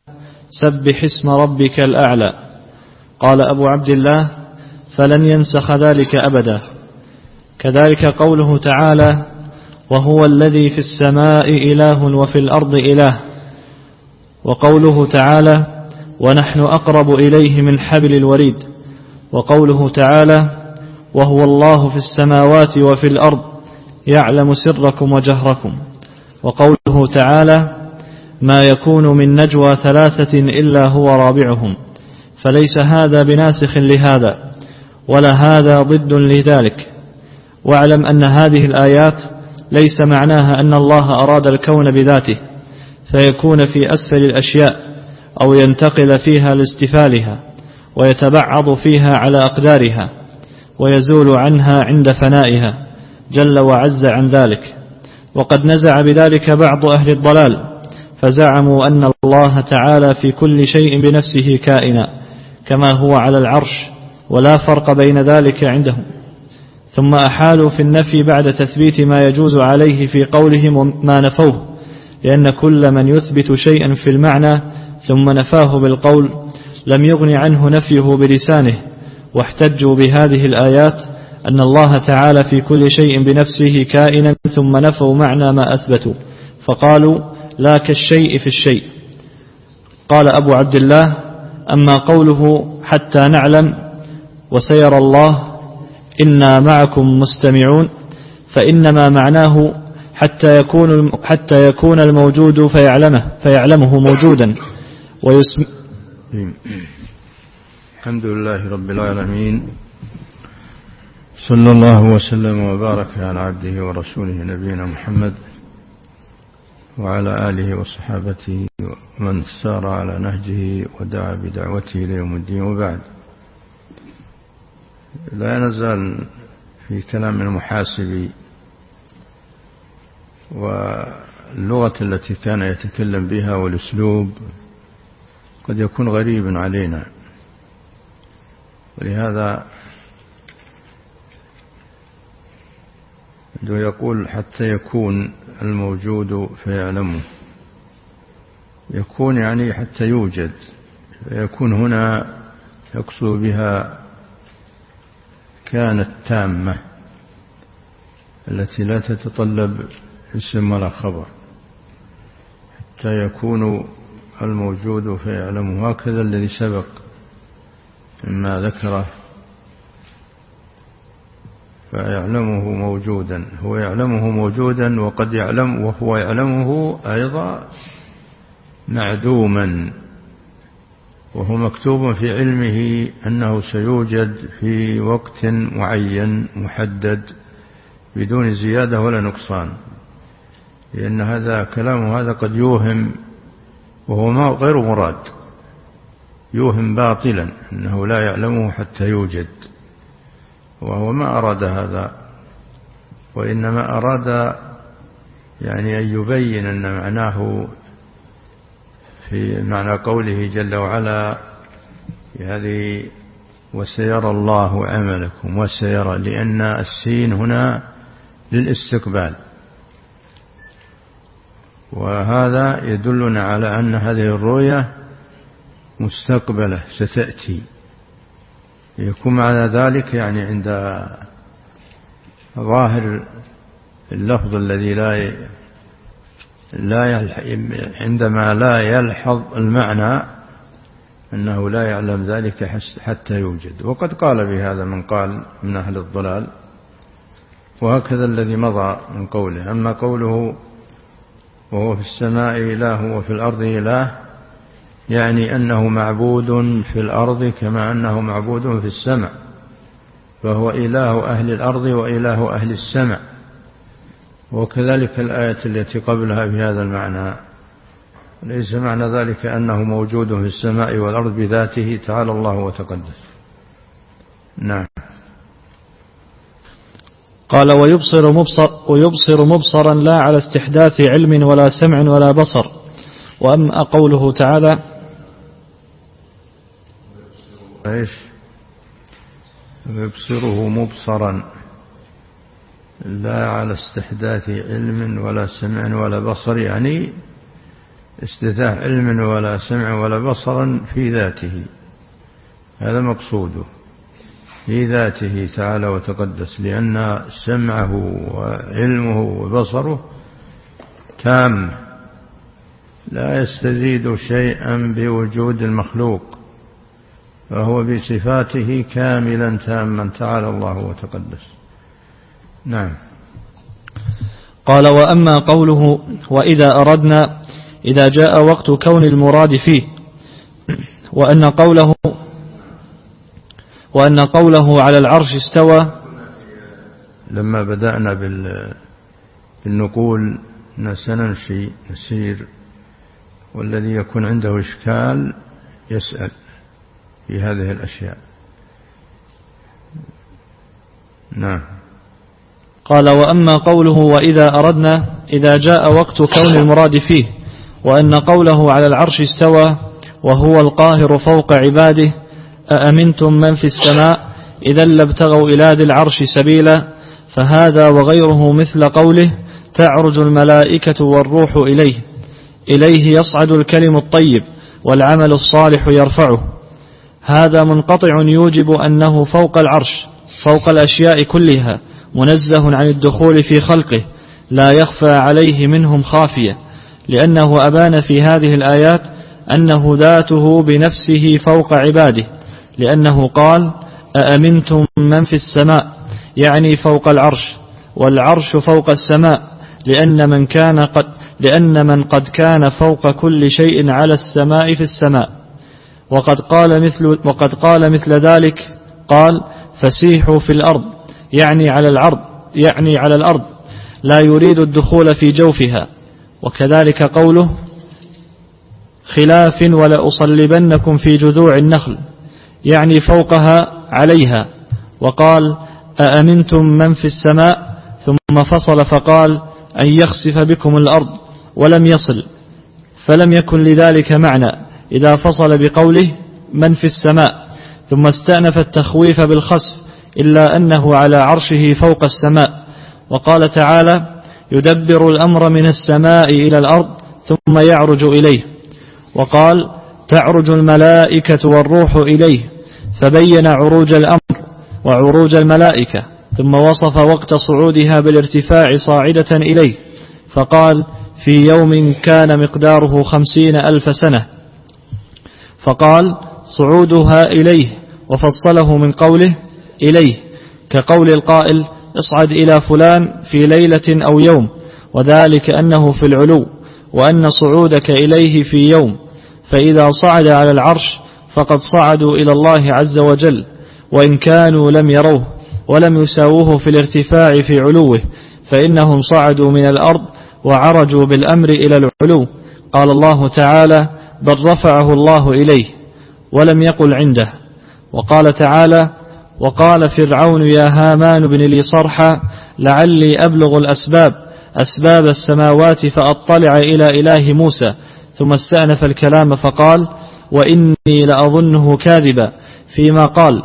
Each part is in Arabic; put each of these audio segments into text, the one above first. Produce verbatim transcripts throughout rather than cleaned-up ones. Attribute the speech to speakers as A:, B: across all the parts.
A: سبح اسم ربك الأعلى. قال أبو عبد الله: فلن ينسخ ذلك أبدا. كذلك قوله تعالى: وهو الذي في السماء إله وفي الأرض إله. وقوله تعالى: ونحن أقرب إليه من حبل الوريد. وقوله تعالى: وهو الله في السماوات وفي الأرض يعلم سركم وجهركم. وقوله تعالى: ما يكون من نجوى ثلاثة إلا هو رابعهم. فليس هذا بناسخ لهذا ولا هذا ضد لذلك. واعلم أن هذه الآيات ليس معناها أن الله أراد الكون بذاته فيكون في أسفل الأشياء أو ينتقل فيها لاستفالها ويتبعض فيها على أقدارها ويزول عنها عند فنائها جل وعز عن ذلك. وقد نزع بذلك بعض أهل الضلال فزعموا أن الله تعالى في كل شيء بنفسه كائنا كما هو على العرش ولا فرق بين ذلك عندهم. ثم أحالوا في النفي بعد تثبيت ما يجوز عليه في قولهم ما نفوه، لأن كل من يثبت شيئا في المعنى ثم نفاه بالقول لم يغن عنه نفيه بلسانه. واحتجوا بهذه الآيات أن الله تعالى في كل شيء بنفسه كائنا ثم نفوا معنى ما أثبتوا فقالوا لا كالشيء في الشيء. قال أبو عبد الله: أما قوله حتى نعلم وسيرى الله إنا معكم مستمعون فإنما معناه حتى يكون حتى يكون الموجود فيعلمه فيعلمه موجودا ويسم.
B: الحمد لله رب العالمين، صلى الله وسلم وبارك على عبده ورسوله نبينا محمد وعلى آله وصحابته ومن سار على نهجه ودعا بدعوته إلى يوم الدين. وبعد، لا نزال في كلام المحاسبي واللغة التي كان يتكلم بها والأسلوب قد يكون غريبا علينا، ولهذا يقول حتى يكون الموجود فيعلمه. يكون يعني حتى يوجد، يكون هنا يقصد بها كانت تامة التي لا تتطلب اسم ولا خبر. حتى يكون الموجود فيعلمه، هكذا الذي سبق مما ذكره، فيعلمه موجودا، هو يعلمه موجودا وقد يعلم وهو يعلمه أيضا معدوما، وهو مكتوب في علمه أنه سيوجد في وقت معين محدد بدون زيادة ولا نقصان. لأن هذا كلام هذا قد يوهم وهو ما غير مراد، يوهم باطلا أنه لا يعلمه حتى يوجد، وهو ما أراد هذا، وإنما أراد يعني أن يبين أن معناه في معنى قوله جل وعلا هذه وسيرى الله عملكم، وسيرى لأن السين هنا للاستقبال، وهذا يدلنا على أن هذه الرؤية مستقبلة ستأتي. يكون معنى ذلك يعني عند ظاهر اللفظ الذي لا لا عندما لا يلحظ المعنى أنه لا يعلم ذلك حتى يوجد. وقد قال بهذا من قال من أهل الضلال، وهكذا الذي مضى من قوله. أما قوله وهو في السماء إله وفي الأرض إله، يعني أنه معبود في الأرض كما أنه معبود في السماء، فهو إله أهل الأرض وإله أهل السماء. وكذلك الآية التي قبلها بهذا المعنى. ليس معنى ذلك أنه موجود في السماء والأرض بذاته، تعالى الله وتقدس. نعم.
A: قال ويبصر, مبصر ويبصر مبصرا لا على استحداث علم ولا سمع ولا بصر. وأما قوله تعالى
B: إيش يبصره مبصرا لا على استحداث علم ولا سمع ولا بصر، يعني استفتاح علم ولا سمع ولا بصر في ذاته، هذا مقصوده في ذاته تعالى وتقدس، لأن سمعه وعلمه وبصره تام لا يستزيد شيئا بوجود المخلوق، فهو بصفاته كاملا تاما تعالى الله وتقدس. نعم.
A: قال: وأما قوله وإذا أردنا إذا جاء وقت كون المراد فيه، وأن قوله وأن قوله على العرش استوى.
B: لما بدأنا بالنقول سنمشي نسير، والذي يكون عنده إشكال يسأل في هذه الأشياء. نعم.
A: قال: وأما قوله وإذا أردنا إذا جاء وقت كون المراد فيه، وأن قوله على العرش استوى وهو القاهر فوق عباده، أأمنتم من في السماء إذا لابتغوا إلى ذي العرش سبيلا، فهذا وغيره مثل قوله تعرج الملائكة والروح إليه، إليه يصعد الكلم الطيب والعمل الصالح يرفعه. هذا منقطع يوجب أنه فوق العرش فوق الأشياء كلها، منزه عن الدخول في خلقه، لا يخفى عليه منهم خافية، لأنه أبان في هذه الآيات أنه ذاته بنفسه فوق عباده، لأنه قال أأمنتم من في السماء، يعني فوق العرش، والعرش فوق السماء، لأن من كان قد لأن من قد كان فوق كل شيء على السماء في السماء. وقد قال مثل وقد قال مثل ذلك، قال فسيحوا في الأرض، يعني على الأرض يعني على الأرض لا يريد الدخول في جوفها. وكذلك قوله خلاف ولا أصلبنكم في جذوع النخل، يعني فوقها عليها. وقال أأمنتم من في السماء، ثم فصل فقال أن يخسف بكم الأرض، ولم يصل، فلم يكن لذلك معنى إذا فصل بقوله من في السماء، ثم استأنف التخويف بالخسف، إلا أنه على عرشه فوق السماء. وقال تعالى يدبر الأمر من السماء إلى الأرض ثم يعرج إليه. وقال تعرج الملائكة والروح إليه، فبين عروج الأمر وعروج الملائكة، ثم وصف وقت صعودها بالارتفاع صاعدة إليه، فقال في يوم كان مقداره خمسين ألف سنة، فقال صعودها إليه، وفصله من قوله إليه كقول القائل اصعد إلى فلان في ليلة أو يوم، وذلك أنه في العلو، وأن صعودك إليه في يوم. فإذا صعد على العرش فقد صعدوا إلى الله عز وجل، وإن كانوا لم يروه ولم يساووه في الارتفاع في علوه، فإنهم صعدوا من الأرض وعرجوا بالأمر إلى العلو. قال الله تعالى بل رفعه الله إليه، ولم يقل عنده. وقال تعالى وقال فرعون يا هامان ابن لي صرحا لعلي أبلغ الأسباب أسباب السماوات فأطلع إلى إله موسى، ثم استأنف الكلام فقال وإني لأظنه كاذبا فيما قال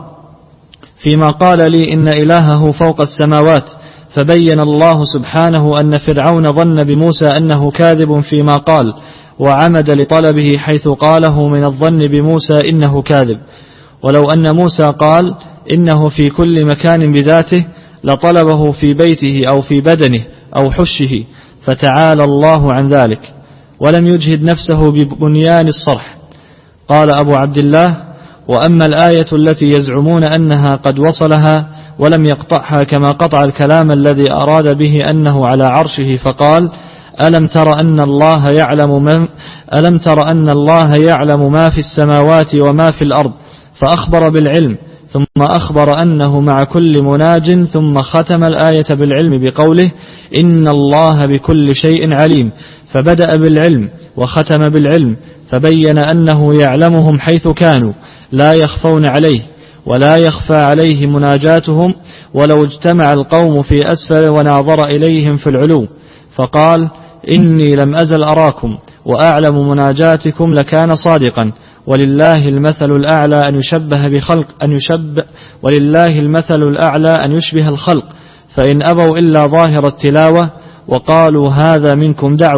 A: فيما قال لي إن إلهه فوق السماوات. فبين الله سبحانه أن فرعون ظن بموسى أنه كاذب فيما قال، وعمد لطلبه حيث قاله من الظن بموسى إنه كاذب. ولو أن موسى قال إنه في كل مكان بذاته لطلبه في بيته أو في بدنه أو حشه، فتعالى الله عن ذلك، ولم يجهد نفسه ببنيان الصرح. قال أبو عبد الله وأما الآية التي يزعمون أنها قد وصلها ولم يقطعها كما قطع الكلام الذي أراد به أنه على عرشه، فقال ألم تر أن الله يعلم من ألم تر أن الله يعلم ما في السماوات وما في الأرض، فأخبر بالعلم، ثم أخبر أنه مع كل مناج، ثم ختم الآية بالعلم بقوله إن الله بكل شيء عليم، فبدأ بالعلم وختم بالعلم، فبين أنه يعلمهم حيث كانوا لا يخفون عليه ولا يخفى عليه مناجاتهم، ولو اجتمع القوم في أسفل وناظر إليهم في العلو. فقال إني لم أزل أراكم وأعلم مناجاتكم لكان صادقا، ولله المثل الأعلى أن يشبه بخلق أن يشبه ولله المثل الأعلى أن يشبه الخلق، فإن أبوا إلا ظاهر التلاوة وقالوا هذا منكم دعوة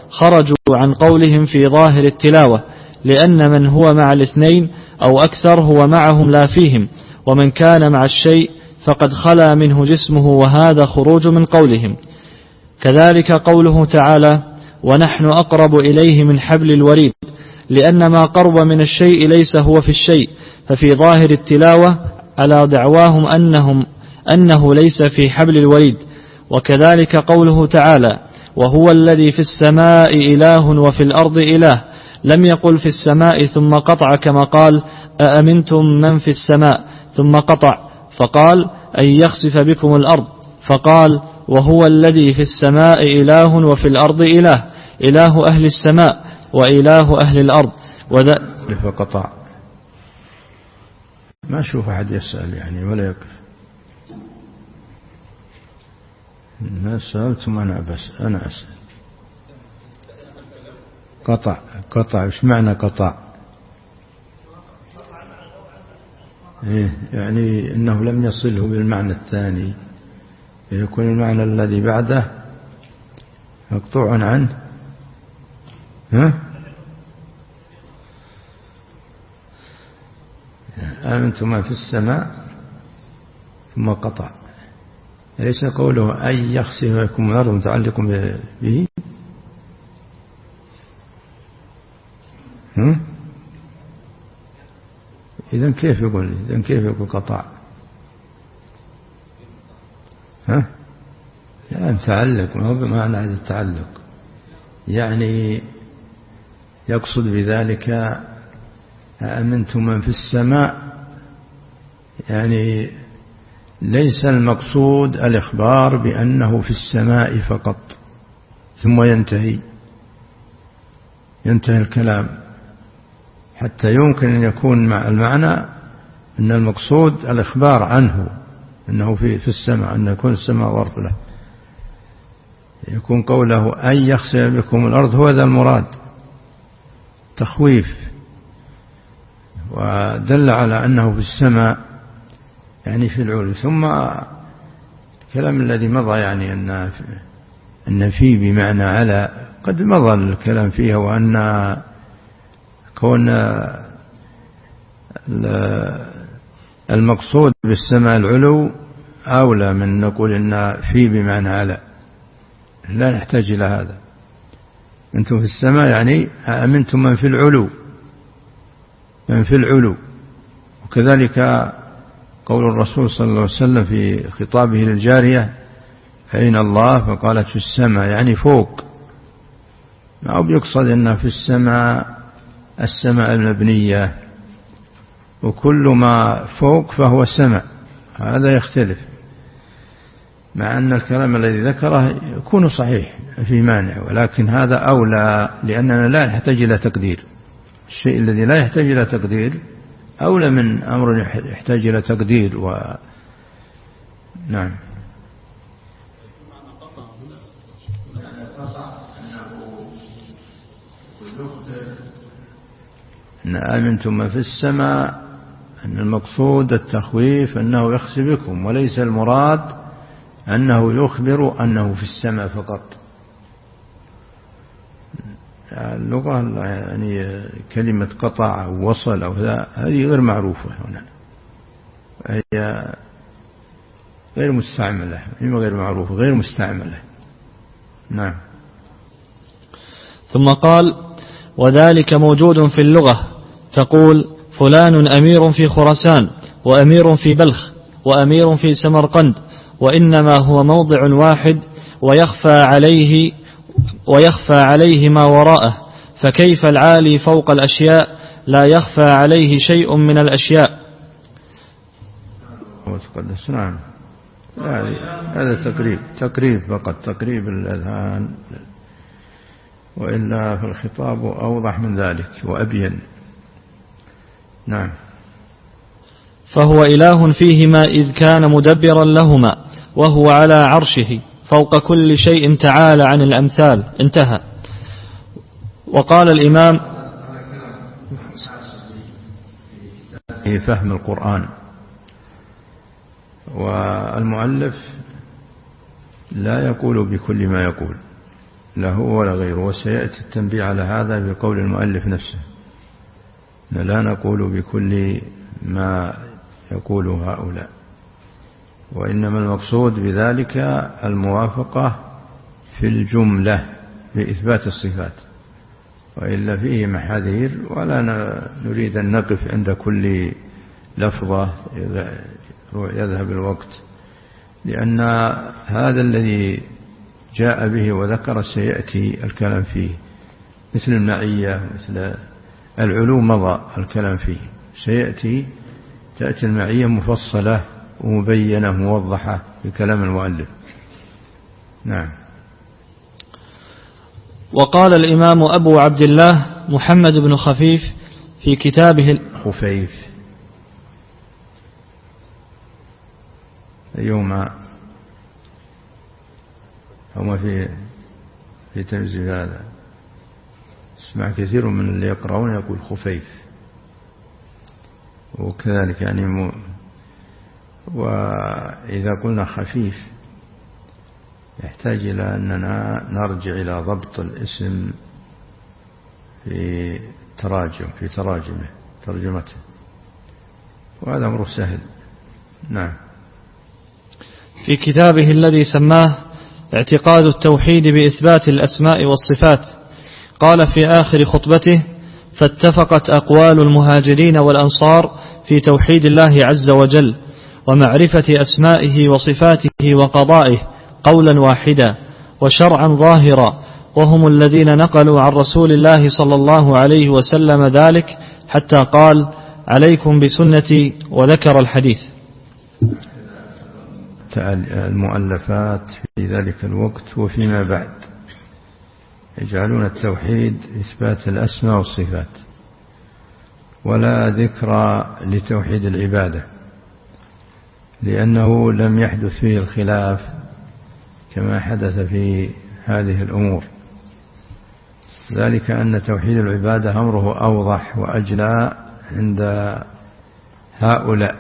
A: خرجوا عن قولهم في ظاهر التلاوة، لأن من هو مع الاثنين أو أكثر هو معهم لا فيهم، ومن كان مع الشيء فقد خلا منه جسمه، وهذا خروج من قولهم. كذلك قوله تعالى: ونحن أقرب إليه من حبل الوريد، لأن ما قرب من الشيء ليس هو في الشيء، ففي ظاهر التلاوة على دعواهم أنهم أنه ليس في حبل الوريد. وكذلك قوله تعالى: وهو الذي في السماء إله وفي الأرض إله، لم يقل في السماء ثم قطع كما قال: أأمنتم من في السماء ثم قطع، فقال: أن يخسف بكم الأرض، فقال: وهو الذي في السماء إله وفي الأرض إله، إله أهل السماء وإله أهل الأرض. وذا
B: فقطع. ما أشوف أحد يسأل يعني ولا يقف. ما سألتم أنا بس أنا أسأل. قطع قطع إيش معنى قطع؟ إيه يعني إنه لم يصله بالمعنى الثاني، يكون المعنى الذي بعده مقطوع عنه. ها؟ آمنتم ما في السماء ثم قطع، ليس قوله أن يخسف بكم الأرض متعلق به. ها؟ إذن كيف يقول إذن كيف يقول قطع؟ ها؟ لا متعلق، ما هو بمعنى هذا التعلق، يعني يقصد بذلك أأمنتم من في السماء، يعني ليس المقصود الإخبار بأنه في السماء فقط ثم ينتهي ينتهي الكلام، حتى يمكن أن يكون مع المعنى أن المقصود الإخبار عنه أنه في في السماء، أن يكون السماء ظرف له، يكون قوله أن يخسف بكم الأرض هو ذا المراد، تخويف، ودل على أنه في السماء يعني في العلو. ثم الكلام الذي مضى يعني أن أن في بمعنى على، قد مضى الكلام فيها، وأن كون المقصود بالسماء العلو أولى من نقول أن في بمعنى على، لا نحتاج إلى هذا. أنتم في السماء يعني أمنتم من في العلو، من في العلو. وكذلك قول الرسول صلى الله عليه وسلم في خطابه للجارية: أين الله؟ فقالت: في السماء، يعني فوق. ما بيقصد أنها في السماء السماء المبنية، وكل ما فوق فهو سماء، هذا يختلف، مع أن الكلام الذي ذكره يكون صحيح في مانع، ولكن هذا أولى، لأننا لا نحتاج إلى تقدير. الشيء الذي لا يحتاج إلى تقدير أولى من أمر يحتاج إلى تقدير. و... نعم. أن آمنتم ما في السماء، أن المقصود التخويف أنه يخسف بكم، وليس المراد أنه يخبر أنه في السماء فقط. اللغة يعني كلمة قطع أو وصل أو ذا هذه غير معروفة هنا، هي غير مستعملة، هي غير معروفة غير مستعملة. نعم.
A: ثم قال: وذلك موجود في اللغة، تقول فلان أمير في خراسان، وأمير في بلخ، وأمير في سمرقند، وإنما هو موضع واحد ويخفى عليه ويخفى عليه ما وراءه، فكيف العالي فوق الأشياء لا يخفى عليه شيء من الأشياء.
B: نعم، هذا تقريب تقريب فقط، تقريب الأذهان، وإلا في الخطاب أوضح من ذلك وأبين. نعم.
A: فهو إله فيهما إذ كان مدبرا لهما، وهو على عرشه فوق كل شيء تعالى عن الأمثال. انتهى. وقال الإمام
B: في فهم القرآن، والمؤلف لا يقول بكل ما يقول، له ولا غيره. وسيأتي التنبيه على هذا بقول المؤلف نفسه، لا نقول بكل ما يقول هؤلاء، وإنما المقصود بذلك الموافقة في الجملة بإثبات الصفات، وإلا فيه محاذير، ولا نريد أن نقف عند كل لفظة يذهب الوقت، لأن هذا الذي جاء به وذكر سيأتي الكلام فيه، مثل المعية، مثل العلوم مضى الكلام فيه، سيأتي تأتي المعية مفصلة ومبينة موضحة بكلام المؤلف. نعم.
A: وقال الإمام أبو عبد الله محمد بن خفيف في كتابه
B: خفيف يوم هما في في تمييز هذا، اسمع كثير من اللي يقرؤون يقول خفيف، وكذلك يعني م... وإذا قلنا خفيف يحتاج إلى أننا نرجع إلى ضبط الاسم في تراجم في تراجمه ترجمته، وهذا أمر سهل. نعم.
A: في كتابه الذي سماه اعتقاد التوحيد بإثبات الأسماء والصفات، قال في آخر خطبته: فاتفقت أقوال المهاجرين والأنصار في توحيد الله عز وجل ومعرفة أسمائه وصفاته وقضائه قولا واحدا وشرعا ظاهرا، وهم الذين نقلوا عن رسول الله صلى الله عليه وسلم ذلك حتى قال: عليكم بسنتي، وذكر الحديث.
B: المؤلفات في ذلك الوقت وفيما بعد يجعلون التوحيد إثبات الأسماء والصفات، ولا ذكر لتوحيد العبادة، لأنه لم يحدث فيه الخلاف كما حدث في هذه الأمور، ذلك أن توحيد العبادة أمره أوضح وأجلى عند هؤلاء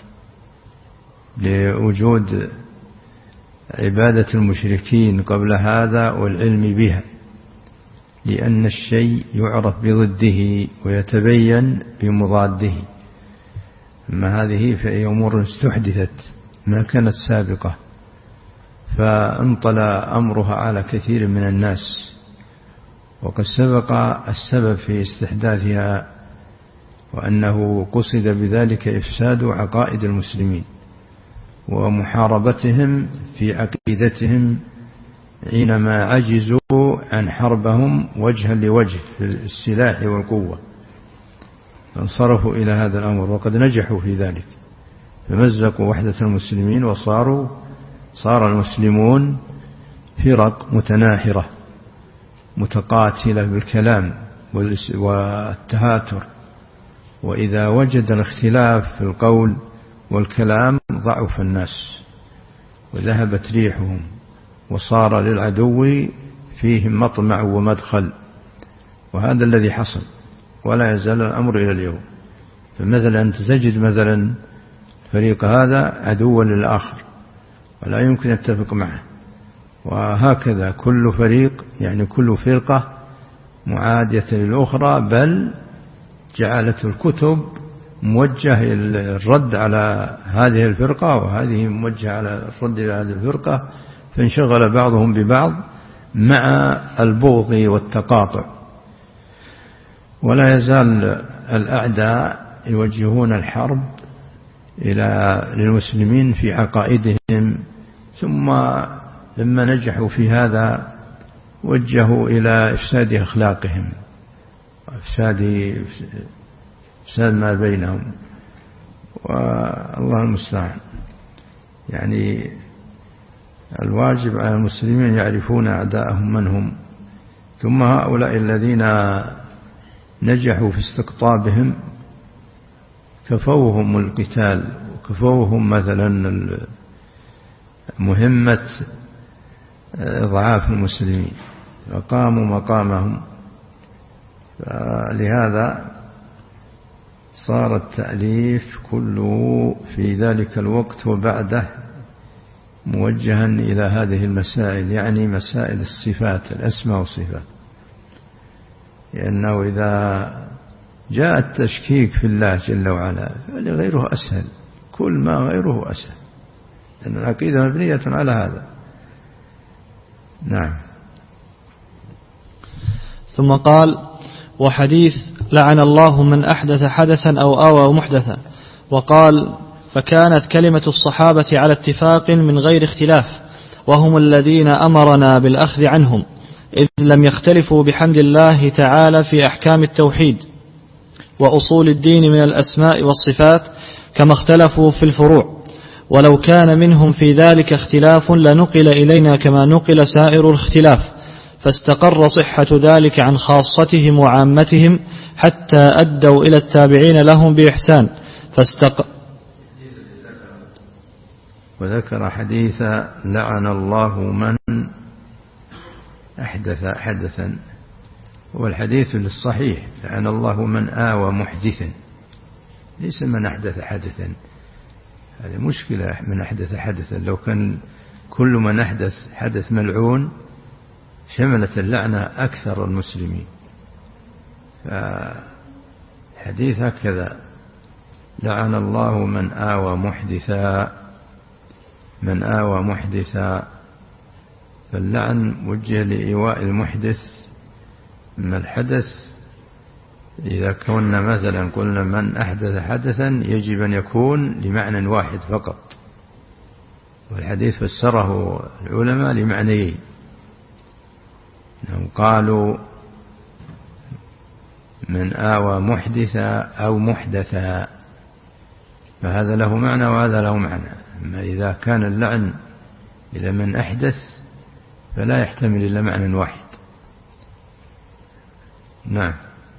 B: لوجود عبادة المشركين قبل هذا والعلم بها، لأن الشيء يعرف بضده ويتبين بمضاده، أما هذه فهي أمور استحدثت ما كانت سابقة، فانطلى أمرها على كثير من الناس، وقد سبق السبب في استحداثها، وأنه قصد بذلك إفساد عقائد المسلمين ومحاربتهم في عقيدتهم حينما عجزوا عن حربهم وجها لوجه في السلاح والقوة، فانصرفوا إلى هذا الأمر، وقد نجحوا في ذلك، فمزقوا وحدة المسلمين، وصاروا صار المسلمون فرق متناحرة متقاتلة بالكلام والتهاتر، وإذا وجد الاختلاف في القول والكلام ضعف الناس وذهبت ريحهم، وصار للعدو فيهم مطمع ومدخل، وهذا الذي حصل ولا يزال الأمر إلى اليوم. فمثلا أنت تجد مثلا فريق هذا عدوا للآخر ولا يمكن يتفق معه، وهكذا كل فريق يعني كل فرقة معادية للأخرى، بل جعلت الكتب موجه الرد على هذه الفرقة وهذه موجهة على الرد على هذه الفرقة، فانشغل بعضهم ببعض مع البغض والتقاطع. ولا يزال الأعداء يوجهون الحرب إلى للمسلمين في عقائدهم، ثم لما نجحوا في هذا وجهوا إلى إفساد أخلاقهم وإفساد إفساد ما بينهم، والله المستعان. يعني الواجب على المسلمين يعرفون أعداءهم من هم، ثم هؤلاء الذين نجحوا في استقطابهم كفوهم القتال وكفوهم مثلا مهمة إضعاف المسلمين، فقاموا مقامهم. لهذا صار التأليف كله في ذلك الوقت وبعده موجها إلى هذه المسائل، يعني مسائل الصفات، الأسماء والصفات، لأنه إذا جاء التشكيك في الله جل وعلا فلغيره أسهل، كل ما غيره أسهل، لأن العقيدة مبنية على هذا. نعم.
A: ثم قال: وحديث لعن الله من أحدث حدثا أو آوى محدثا. وقال: فكانت كلمة الصحابة على اتفاق من غير اختلاف، وهم الذين أمرنا بالأخذ عنهم، إذ لم يختلفوا بحمد الله تعالى في أحكام التوحيد وأصول الدين من الأسماء والصفات كما اختلفوا في الفروع، ولو كان منهم في ذلك اختلاف لنقل إلينا كما نقل سائر الاختلاف، فاستقر صحة ذلك عن خاصتهم وعامتهم حتى أدوا إلى التابعين لهم بإحسان. فاستق...
B: وذكر حديث لعن الله من أحدث حدثا، والحديث للصحيح لعن الله من آوى محدثا، ليس من أحدث حدثا. هذه مشكلة، من أحدث حدثا، لو كان كل من أحدث حدث ملعون شملت اللعنة أكثر المسلمين. فحديث هكذا: لعن الله من آوى محدثا، من آوى محدثا، فاللعن وجه لإيواء المحدث من الحدث. إذا كنا مثلا قلنا من أحدث حدثا يجب أن يكون لمعنى واحد فقط، والحديث فسره العلماء لمعنيين، قالوا من آوى محدثا أو محدثا، فهذا له معنى وهذا له معنى. أما إذا كان اللعن إلى من أحدث فلا يحتمل إلا معنى واحد. نعم.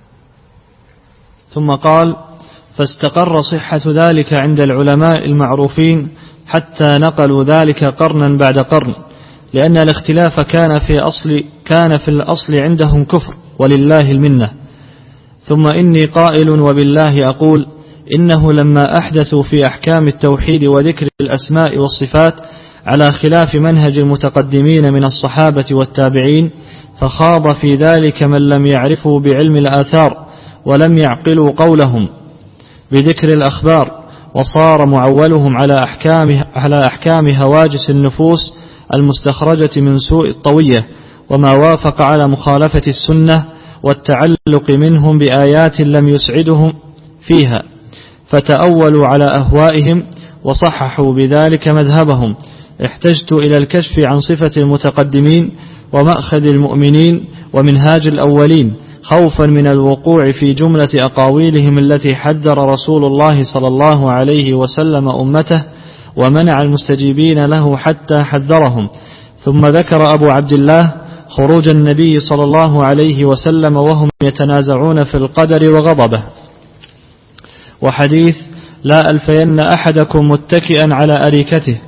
A: ثم قال: فاستقر صحة ذلك عند العلماء المعروفين حتى نقلوا ذلك قرنا بعد قرن، لأن الاختلاف كان في أصل كان في الأصل عندهم كفر، ولله المنة. ثم إني قائل وبالله أقول: إنه لما أحدثوا في أحكام التوحيد وذكر الأسماء والصفات على خلاف منهج المتقدمين من الصحابة والتابعين، فخاض في ذلك من لم يعرفوا بعلم الآثار ولم يعقلوا قولهم بذكر الأخبار، وصار معولهم على أحكام, على أحكام هواجس النفوس المستخرجة من سوء الطوية، وما وافق على مخالفة السنة والتعلق منهم بآيات لم يسعدهم فيها، فتأولوا على أهوائهم وصححوا بذلك مذهبهم. احتجت إلى الكشف عن صفة المتقدمين ومأخذ المؤمنين ومنهاج الأولين، خوفا من الوقوع في جملة أقاويلهم التي حذر رسول الله صلى الله عليه وسلم أمته ومنع المستجيبين له حتى حذرهم. ثم ذكر أبو عبد الله خروج النبي صلى الله عليه وسلم وهم يتنازعون في القدر وغضبه. وحديث: لا ألفين أحدكم متكئا على أريكته،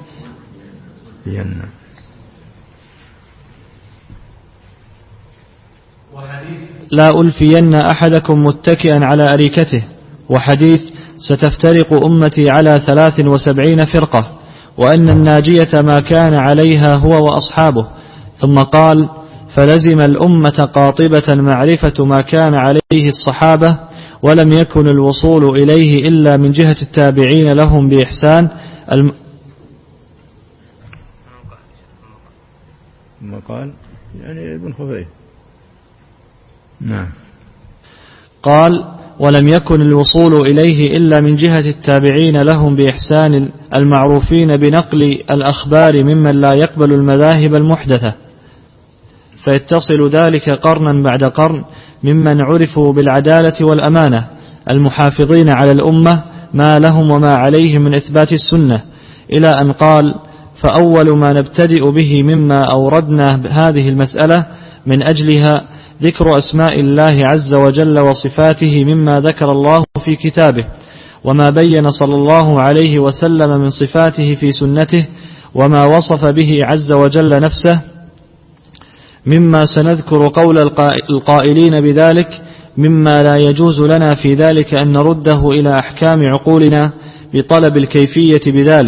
A: لا ألفين أحدكم متكئا على أريكته. وحديث: ستفترق أمتي على ثلاث وسبعين فرقة، وأن الناجية ما كان عليها هو وأصحابه. ثم قال: فلزم الأمة قاطبة معرفة ما كان عليه الصحابة، ولم يكن الوصول إليه إلا من جهة التابعين لهم بإحسان. الم...
B: ما قال يعني ابن خفيف. نعم.
A: قال: ولم يكن الوصول إليه إلا من جهة التابعين لهم بإحسان المعروفين بنقل الأخبار ممن لا يقبل المذاهب المحدثة، فيتصل ذلك قرنا بعد قرن ممن عرفوا بالعدالة والأمانة المحافظين على الأمة ما لهم وما عليهم من إثبات السنة، إلى أن قال: فأول ما نبتدئ به مما أوردنا هذه المسألة من أجلها ذكر أسماء الله عز وجل وصفاته مما ذكر الله في كتابه، وما بين صلى الله عليه وسلم من صفاته في سنته، وما وصف به عز وجل نفسه، مما سنذكر قول القائلين بذلك، مما لا يجوز لنا في ذلك أن نرده إلى أحكام عقولنا بطلب الكيفية بذلك،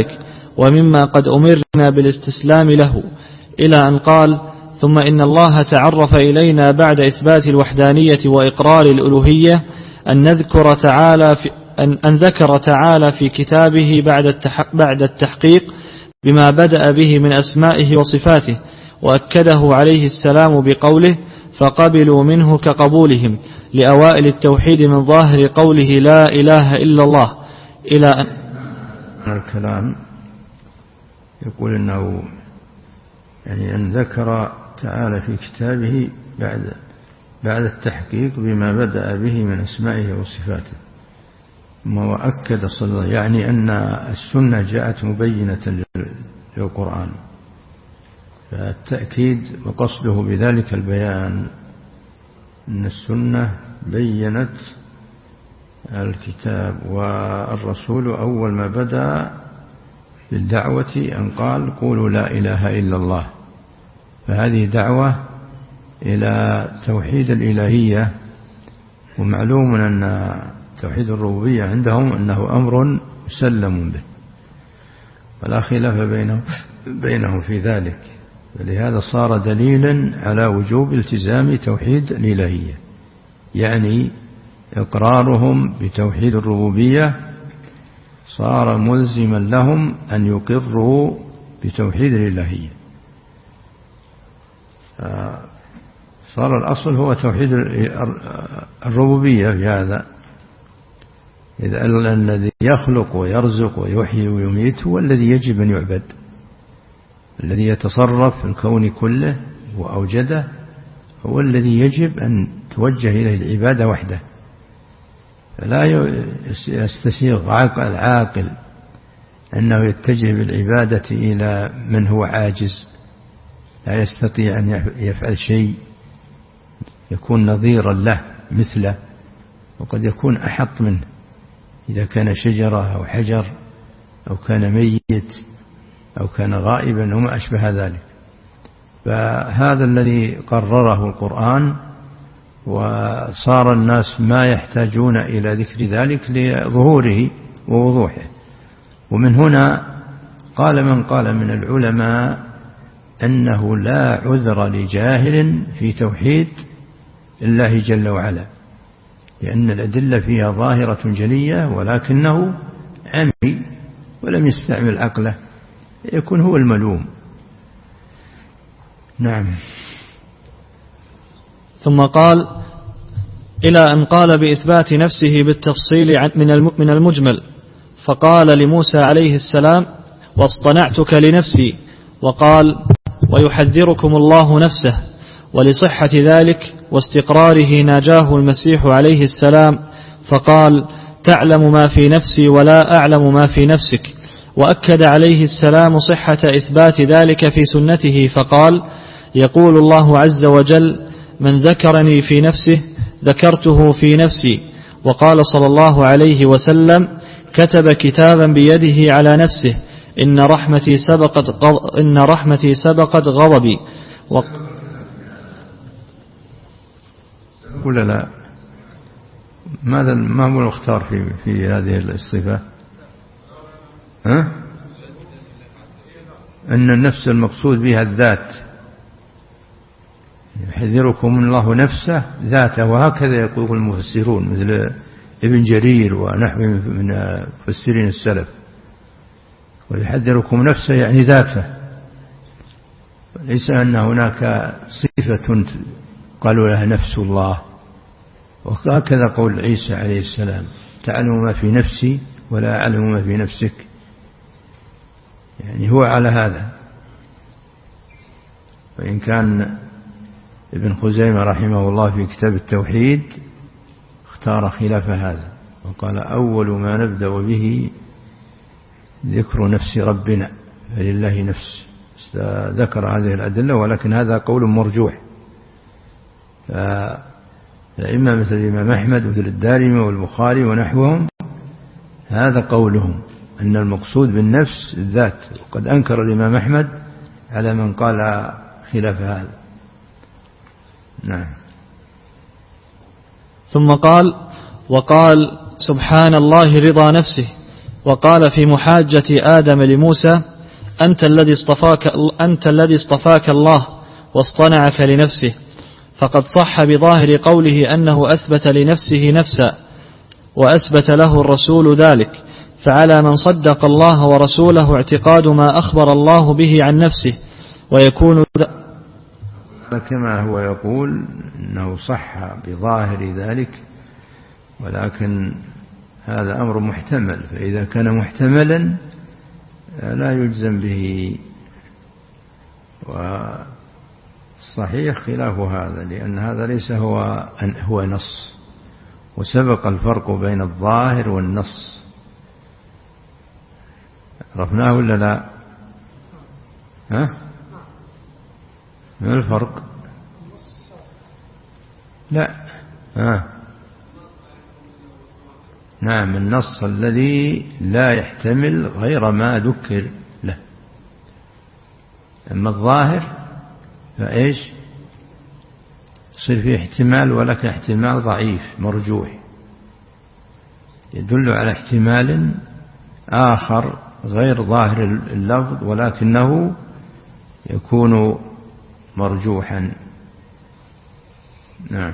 A: ومما قد أمرنا بالاستسلام له، إلى أن قال: ثم إن الله تعرف إلينا بعد إثبات الوحدانية وإقرار الألوهية أن نذكر تعالى في أن, أن ذكر تعالى في كتابه بعد بعد التحقيق بما بدأ به من أسمائه وصفاته، وأكده عليه السلام بقوله: فقبلوا منه كقبولهم لأوائل التوحيد من ظاهر قوله لا إله إلا الله، إلى أن
B: الكلام يقول إنه يعني أن ذكر تعالى في كتابه بعد بعد التحقيق بما بدأ به من أسمائه وصفاته، وأكد صلى الله يعني أن السنة جاءت مبينة للقرآن، فالتأكيد وقصده بذلك البيان أن السنة بينت الكتاب، والرسول أول ما بدأ بالدعوة أن قال: قولوا لا إله إلا الله. فهذه دعوة إلى توحيد الإلهية، ومعلوم أن توحيد الربوبية عندهم أنه أمر مسلم به ولا خلاف بينهم بينهم في ذلك، ولهذا صار دليلا على وجوب التزام توحيد الإلهية، يعني إقرارهم بتوحيد الربوبية صار ملزما لهم أن يقروا بتوحيد الإلهية. صار الأصل هو توحيد الربوبية في هذا، إذا الذي يخلق ويرزق ويحيي ويميت هو الذي يجب أن يعبد، الذي يتصرف في الكون كله وأوجده هو الذي يجب أن توجه إليه العبادة وحده، فلا يستسيغ عقل عاقل أنه يتجه بالعبادة إلى من هو عاجز لا يستطيع أن يفعل شيء، يكون نظيرا له مثله، وقد يكون أحط منه إذا كان شجرة أو حجر أو كان ميت أو كان غائبا وما أشبه ذلك. فهذا الذي قرره القرآن، وصار الناس ما يحتاجون إلى ذكر ذلك لظهوره ووضوحه. ومن هنا قال من قال من العلماء أنه لا عذر لجاهل في توحيد الله جل وعلا، لأن الأدلة فيها ظاهرة جلية، ولكنه عمي ولم يستعمل عقله، يكون هو الملوم. نعم.
A: ثم قال: إلى أن قال بإثبات نفسه بالتفصيل من المجمل، فقال لموسى عليه السلام: واصطنعتك لنفسي، وقال: ويحذركم الله نفسه. ولصحة ذلك واستقراره ناجاه المسيح عليه السلام فقال: تعلم ما في نفسي ولا أعلم ما في نفسك. وأكد عليه السلام صحة إثبات ذلك في سنته فقال: يقول الله عز وجل: من ذكرني في نفسه ذكرته في نفسي. وقال صلى الله عليه وسلم: كتب كتابا بيده على نفسه: إن رحمتي سبقت إن رحمتي سبقت غضبي. و...
B: ولا لا؟ ماذا ما هو المختار في في هذه الصفة؟ ها؟ أن النفس المقصود بها الذات، يحذركم الله نفسه ذاته، وهكذا يقول المفسرون مثل ابن جرير ونحوه من مفسرين السلف، ويحذركم نفسه يعني ذاته، ليس أن هناك صفة قالوا لها نفس الله. وهكذا قول عيسى عليه السلام: تعلم ما في نفسي ولا أعلم ما في نفسك، يعني هو على هذا. وإن كان ابن خزيمة رحمه الله في كتاب التوحيد اختار خلاف هذا، وقال: أول ما نبدأ به ذكر نفس ربنا، فلله نفس. ذكر هذه الأدلة، ولكن هذا قول مرجوح. فإما مثل الإمام أحمد ومثل الدارمي والبخاري ونحوهم هذا قولهم أن المقصود بالنفس الذات، وقد أنكر الإمام أحمد على من قال خلاف هذا. نعم.
A: ثم قال: وقال: سبحان الله رضا نفسه، وقال في محاجة آدم لموسى: أنت الذي اصطفاك, أنت الذي اصطفاك الله واصطنعك لنفسه. فقد صح بظاهر قوله أنه أثبت لنفسه نفسا وأثبت له الرسول ذلك، فعلى من صدق الله ورسوله اعتقاد ما أخبر الله به عن نفسه، ويكون
B: كما هو يقول أنه صح بظاهر ذلك، ولكن هذا أمر محتمل، فإذا كان محتملا لا يجزم به، والصحيح خلاف هذا، لأن هذا ليس هو هو نص، وسبق الفرق بين الظاهر والنص. عرفناه ولا لا؟ ها؟ ما الفرق؟ لا. ها؟ نعم، النص الذي لا يحتمل غير ما ذكر له. أما الظاهر فإيش؟ يصير فيه احتمال، ولكن احتمال ضعيف مرجوح، يدل على احتمال آخر غير ظاهر اللفظ، ولكنه يكون مرجوحا. نعم.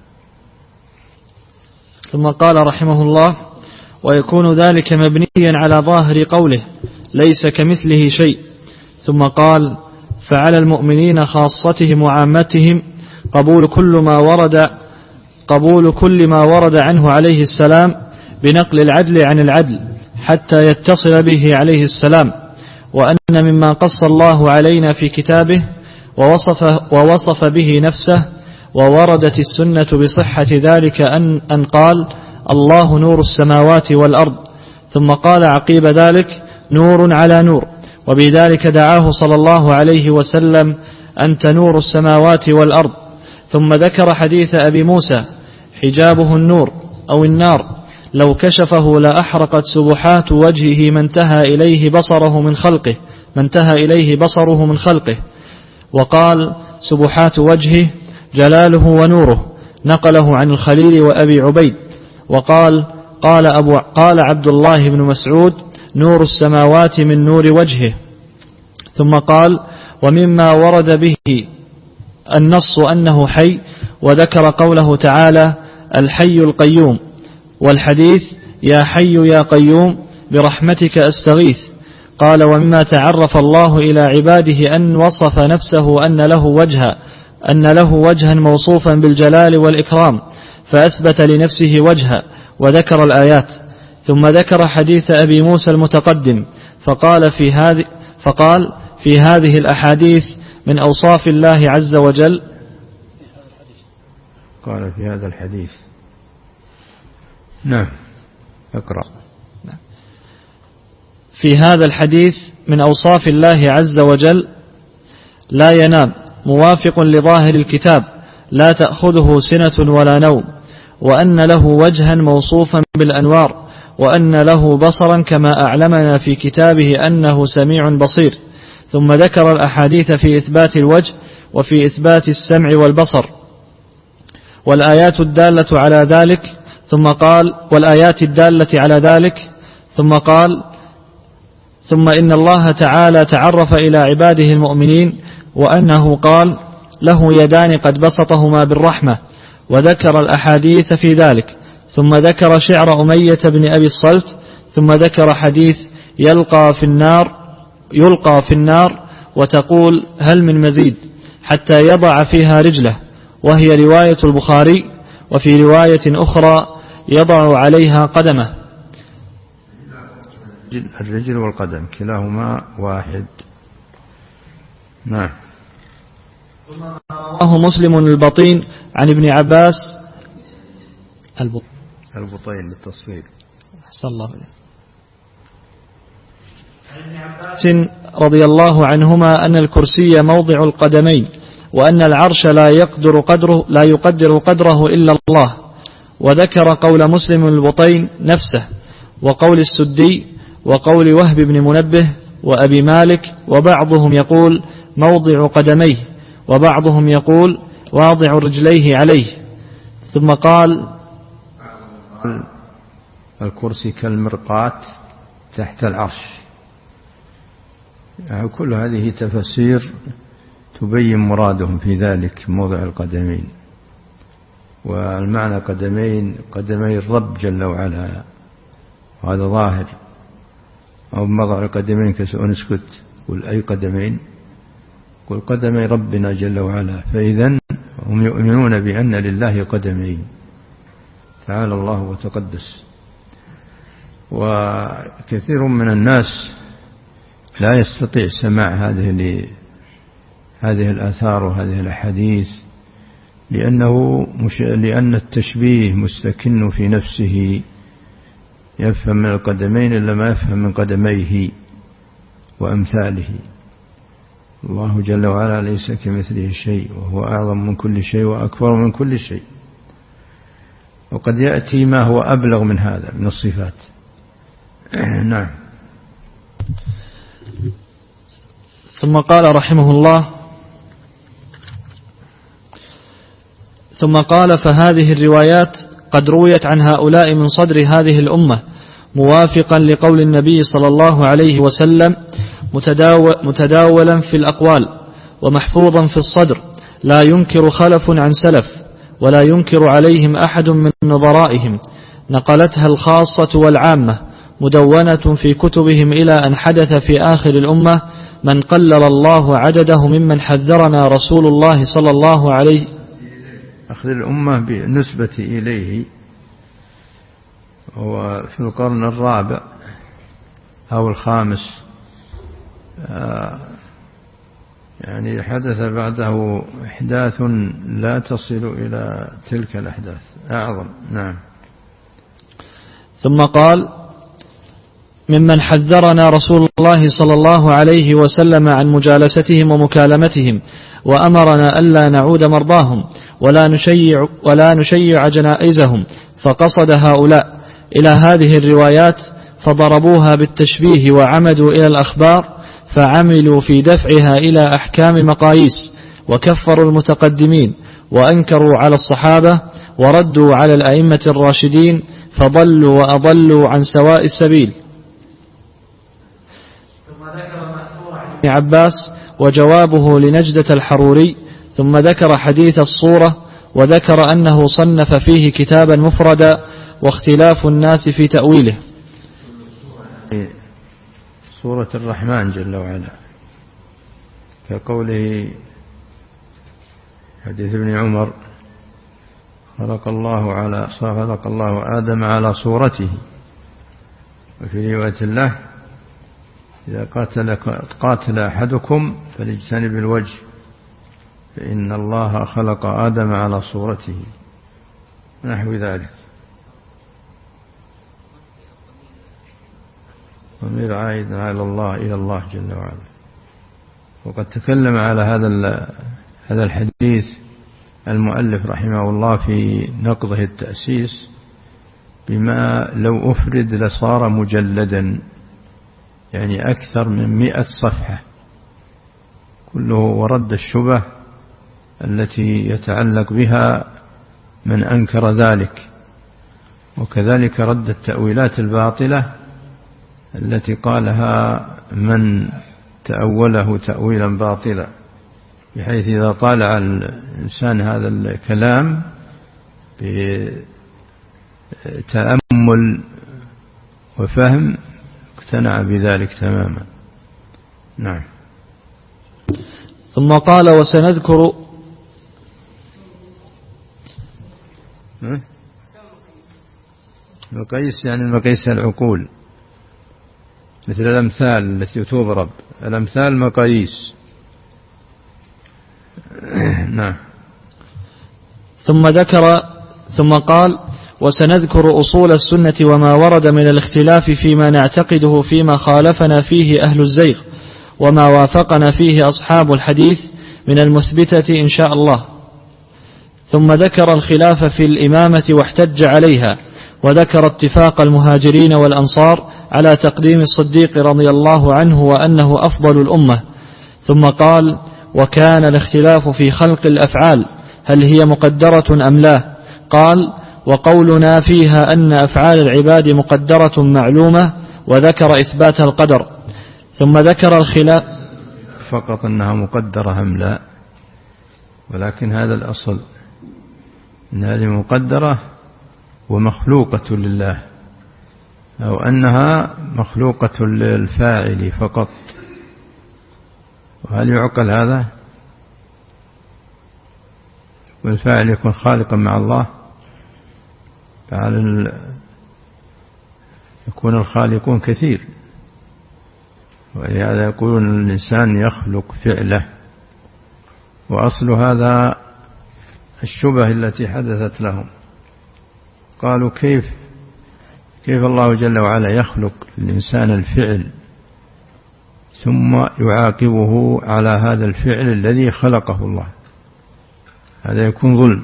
A: ثم قال رحمه الله: ويكون ذلك مبنيا على ظاهر قوله ليس كمثله شيء. ثم قال: فعلى المؤمنين خاصتهم وعامتهم قبول كل ما ورد قبول كل ما ورد عنه عليه السلام بنقل العدل عن العدل حتى يتصل به عليه السلام، وأن مما قص الله علينا في كتابه ووصف, ووصف به نفسه ووردت السنة بصحة ذلك أن, أن قال: الله نور السماوات والأرض. ثم قال عقيب ذلك: نور على نور. وبذلك دعاه صلى الله عليه وسلم: أنت نور السماوات والأرض. ثم ذكر حديث أبي موسى: حجابه النور أو النار، لو كشفه لأحرقت سبحات وجهه ما انتهى إليه بصره من خلقه ما انتهى إليه بصره من خلقه. وقال: سبحات وجهه جلاله ونوره، نقله عن الخليل وأبي عبيد. وقال قال, أبو قال عبد الله بن مسعود: نور السماوات من نور وجهه. ثم قال: ومما ورد به النص أنه حي، وذكر قوله تعالى: الحي القيوم، والحديث: يا حي يا قيوم برحمتك أستغيث. قال: ومما تعرف الله إلى عباده أن وصف نفسه أن له وجها أن له وجها موصوفا بالجلال والإكرام، فأثبت لنفسه وجها، وذكر الآيات. ثم ذكر حديث أبي موسى المتقدم، فقال في هذه فقال في هذه الأحاديث من أوصاف الله عز وجل.
B: قال في هذا الحديث. نعم، اقرأ.
A: في هذا الحديث من أوصاف الله عز وجل: لا ينام، موافق لظاهر الكتاب، لا تأخذه سنة ولا نوم، وأن له وجها موصوفا بالأنوار، وأن له بصرا كما أعلمنا في كتابه أنه سميع بصير. ثم ذكر الأحاديث في إثبات الوجه وفي إثبات السمع والبصر والآيات الدالة على ذلك. ثم قال: والآيات الدالة على ذلك. ثم قال: ثم إن الله تعالى تعرف إلى عباده المؤمنين وأنه قال: له يدان قد بسطهما بالرحمة، وذكر الأحاديث في ذلك. ثم ذكر شعر أمية بن أبي الصلت. ثم ذكر حديث: يلقى في النار يلقى في النار وتقول هل من مزيد، حتى يضع فيها رجله، وهي رواية البخاري. وفي رواية أخرى: يضع عليها قدمه.
B: الرجل والقدم كلاهما واحد. نعم.
A: رواه مسلم البطين عن ابن عباس
B: البطين بالتصوير.
A: أحسن الله عليه. عن ابن عباس رضي الله عنهما أن الكرسي موضع القدمين، وأن العرش لا يقدر قدره لا يقدر قدره إلا الله. وذكر قول مسلم البطين نفسه، وقول السدي، وقول وهب بن منبه وأبي مالك. وبعضهم يقول موضع قدميه، وبعضهم يقول واضع رجليه عليه. ثم قال:
B: الكرسي كالمرقاة تحت العرش. يعني كل هذه تفسير تبين مرادهم في ذلك موضع القدمين. والمعنى قدمين قدمي الرب جل وعلا، وهذا ظاهر. أو موضع القدمين كسأنسكت قل أي قدمين، قل قدمي ربنا جل وعلا. فإذن هم يؤمنون بأن لله قدمين تعالى الله وتقدس. وكثير من الناس لا يستطيع سماع هذه هذه الآثار وهذه الأحاديث، لأنه مش لأن التشبيه مستكن في نفسه، يفهم من القدمين إلا ما يفهم من قدميه وأمثاله. الله جل وعلا ليس كمثله شيء، وهو أعظم من كل شيء وأكبر من كل شيء. وقد يأتي ما هو أبلغ من هذا من الصفات. نعم.
A: ثم قال رحمه الله: ثم قال: فهذه الروايات قد رويت عن هؤلاء من صدر هذه الأمة، موافقا لقول النبي صلى الله عليه وسلم، متداولا في الأقوال ومحفوظا في الصدر، لا ينكر خلف عن سلف، ولا ينكر عليهم أحد من نظرائهم، نقلتها الخاصة والعامة، مدونة في كتبهم إلى أن حدث في آخر الأمة من قلل الله عدده ممن حذرنا رسول الله صلى الله عليه وسلم.
B: أخذ الأمة بالنسبة إليه هو في القرن الرابع أو الخامس، يعني حدث بعده أحداث لا تصل إلى تلك الأحداث، أعظم. نعم.
A: ثم قال: ممن حذرنا رسول الله صلى الله عليه وسلم عن مجالستهم ومكالمتهم، وأمرنا ألا نعود مرضاهم ولا نشيع, ولا نشيع جنائزهم، فقصد هؤلاء إلى هذه الروايات فضربوها بالتشبيه وعمدوا إلى الأخبار، فعملوا في دفعها إلى أحكام مقاييس، وكفروا المتقدمين، وأنكروا على الصحابة، وردوا على الأئمة الراشدين، فضلوا وأضلوا عن سواء السبيل. ثم ذكر مأثور عن ابن عباس وجوابه لنجدة الحروري، ثم ذكر حديث الصورة، وذكر أنه صنف فيه كتابا مفردا، واختلاف الناس في تأويله.
B: سورة الرحمن جل وعلا، كقوله حديث ابن عمر: خلق الله على خلق الله آدم على صورته. وفي رواية الله: إذا قاتل قاتل أحدكم فليجتنب الوجه، فإن الله خلق آدم على صورته، نحو ذلك. ضمير عائد على الله إلى الله جل وعلا. وقد تكلم على هذا هذا الحديث المؤلف رحمه الله في نقضه التأسيس بما لو أفرد لصار مجلدا، يعني أكثر من مئة صفحة، كله ورد الشبه التي يتعلق بها من أنكر ذلك، وكذلك رد التأويلات الباطلة التي قالها من تأوله تأويلا باطلا، بحيث إذا طالع الإنسان هذا الكلام بتأمل وفهم اقتنع بذلك تماما. نعم.
A: ثم قال: وسنذكر
B: مقيس، يعني مقيس العقول، مثل الأمثال التي تضرب، الأمثال مقاييس. نعم.
A: ثم ذكر ثم قال: وسنذكر أصول السنة وما ورد من الاختلاف فيما نعتقده فيما خالفنا فيه أهل الزيغ، وما وافقنا فيه أصحاب الحديث من المثبتة إن شاء الله. ثم ذكر الخلاف في الإمامة واحتج عليها، وذكر اتفاق المهاجرين والأنصار على تقديم الصديق رضي الله عنه وأنه أفضل الأمة. ثم قال: وكان الاختلاف في خلق الأفعال، هل هي مقدرة أم لا؟ قال: وقولنا فيها أن أفعال العباد مقدرة معلومة، وذكر إثبات القدر، ثم ذكر الخلاف
B: فقط أنها مقدرة أم لا، ولكن هذا الأصل أن هذه مقدرة ومخلوقة لله، أو أنها مخلوقة للفاعل فقط. وهل يعقل هذا؟ والفاعل يكون خالقا مع الله، فعلى يكون الخالقون كثير، ولهذا يقولون الإنسان يخلق فعله. وأصل هذا الشبه التي حدثت لهم، قالوا كيف كيف الله جل وعلا يخلق الإنسان الفعل ثم يعاقبه على هذا الفعل الذي خلقه الله؟ هذا يكون ظلم.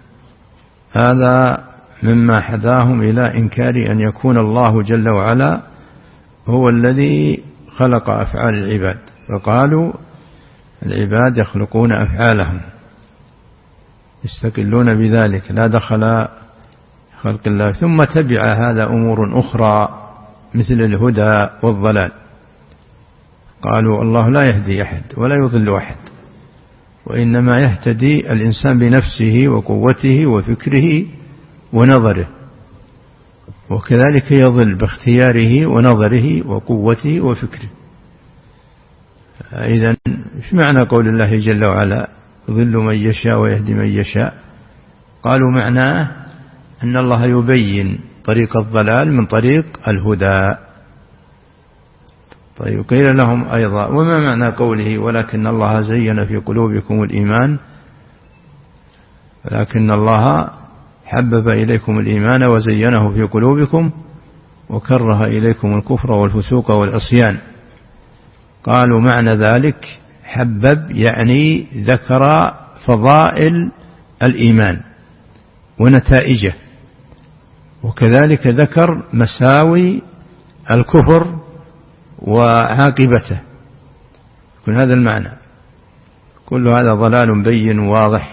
B: هذا مما حداهم إلى إنكار أن يكون الله جل وعلا هو الذي خلق أفعال العباد، فقالوا العباد يخلقون أفعالهم، يستقلون بذلك، لا دخل خلق الله. ثم تبع هذا أمور أخرى مثل الهدى والضلال، قالوا الله لا يهدي أحد ولا يضل أحد، وإنما يهتدي الإنسان بنفسه وقوته وفكره ونظره، وكذلك يضل باختياره ونظره وقوته وفكره. إذن إيش معنى قول الله جل وعلا يضل من يشاء ويهدي من يشاء؟ قالوا معناه أن الله يبين طريق الضلال من طريق الهدى. طيب قيل لهم أيضا وما معنى قوله ولكن الله زين في قلوبكم الإيمان؟ ولكن الله حبب إليكم الإيمان وزينه في قلوبكم وكره إليكم الكفر والفسوق والعصيان. قالوا معنى ذلك حبب يعني ذكر فضائل الإيمان ونتائجه، وكذلك ذكر مساوي الكفر وعاقبته، يكون هذا المعنى. كل هذا ضلال بين واضح،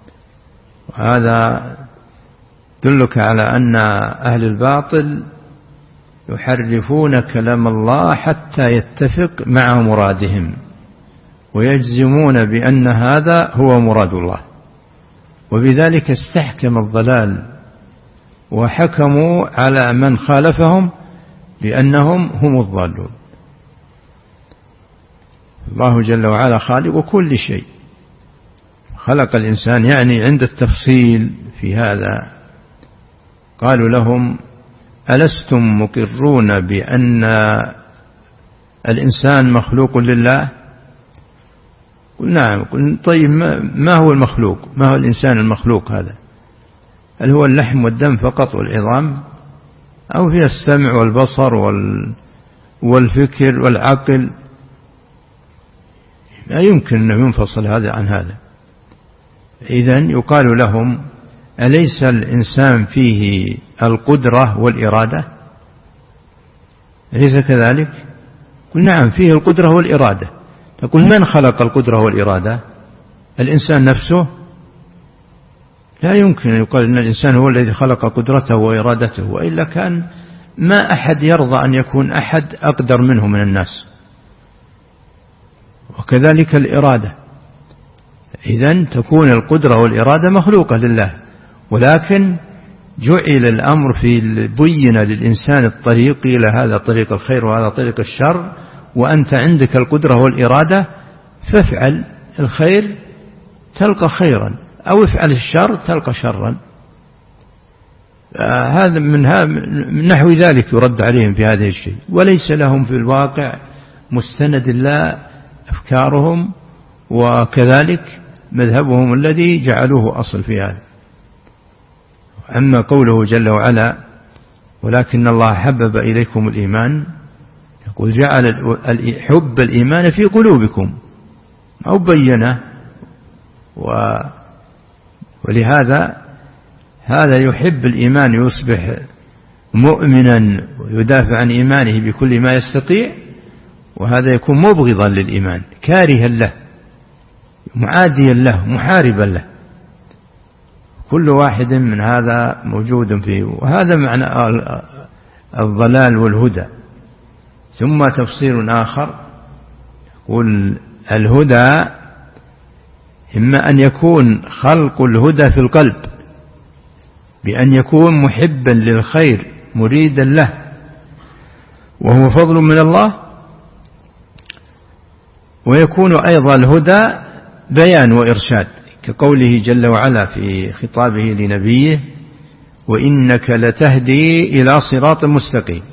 B: وهذا دلك على أن أهل الباطل يحرفون كلام الله حتى يتفق مع مرادهم، ويجزمون بأن هذا هو مراد الله، وبذلك استحكم الضلال وحكموا على من خالفهم بأنهم هم الضالون. الله جل وعلا خالق كل شيء، خلق الإنسان، يعني عند التفصيل في هذا قالوا لهم ألستم مقرون بأن الإنسان مخلوق لله؟ قل نعم. قل طيب ما هو المخلوق؟ ما هو الإنسان المخلوق هذا؟ هل هو اللحم والدم فقط والعظام، أو هي السمع والبصر والفكر والعقل؟ لا يمكن أن ينفصل هذا عن هذا. إذن يقال لهم أليس الإنسان فيه القدرة والإرادة؟ أليس كذلك؟ قل نعم فيه القدرة والإرادة. تقول من خلق القدرة والإرادة؟ الإنسان نفسه؟ لا يمكن أن يقال أن الإنسان هو الذي خلق قدرته وإرادته، وإلا كان ما أحد يرضى أن يكون أحد أقدر منه من الناس. وكذلك الإرادة. إذن تكون القدرة والإرادة مخلوقة لله، ولكن جعل الأمر في بين للإنسان الطريق، إلى هذا طريق الخير وهذا طريق الشر، وأنت عندك القدرة والإرادة فافعل الخير تلقى خيرا، أو افعل الشر تلقى شرا. هذا من, من نحو ذلك يرد عليهم في هذا الشيء، وليس لهم في الواقع مستند الله أفكارهم، وكذلك مذهبهم الذي جعلوه أصل في هذا. أما قوله جل وعلا ولكن الله حبب إليكم الإيمان، يقول جعل حب الإيمان في قلوبكم أو بينه، ولهذا هذا يحب الإيمان يصبح مؤمنا ويدافع عن إيمانه بكل ما يستطيع، وهذا يكون مبغضا للإيمان كارها له معاديا له محاربا له. كل واحد من هذا موجود فيه، وهذا معنى الضلال والهدى. ثم تفصيل آخر يقول الهدى إما أن يكون خلق الهدى في القلب بأن يكون محبا للخير مريدا له وهو فضل من الله، ويكون أيضا الهدى بيان وإرشاد كقوله جل وعلا في خطابه لنبيه وإنك لتهدي إلى صراط مستقيم.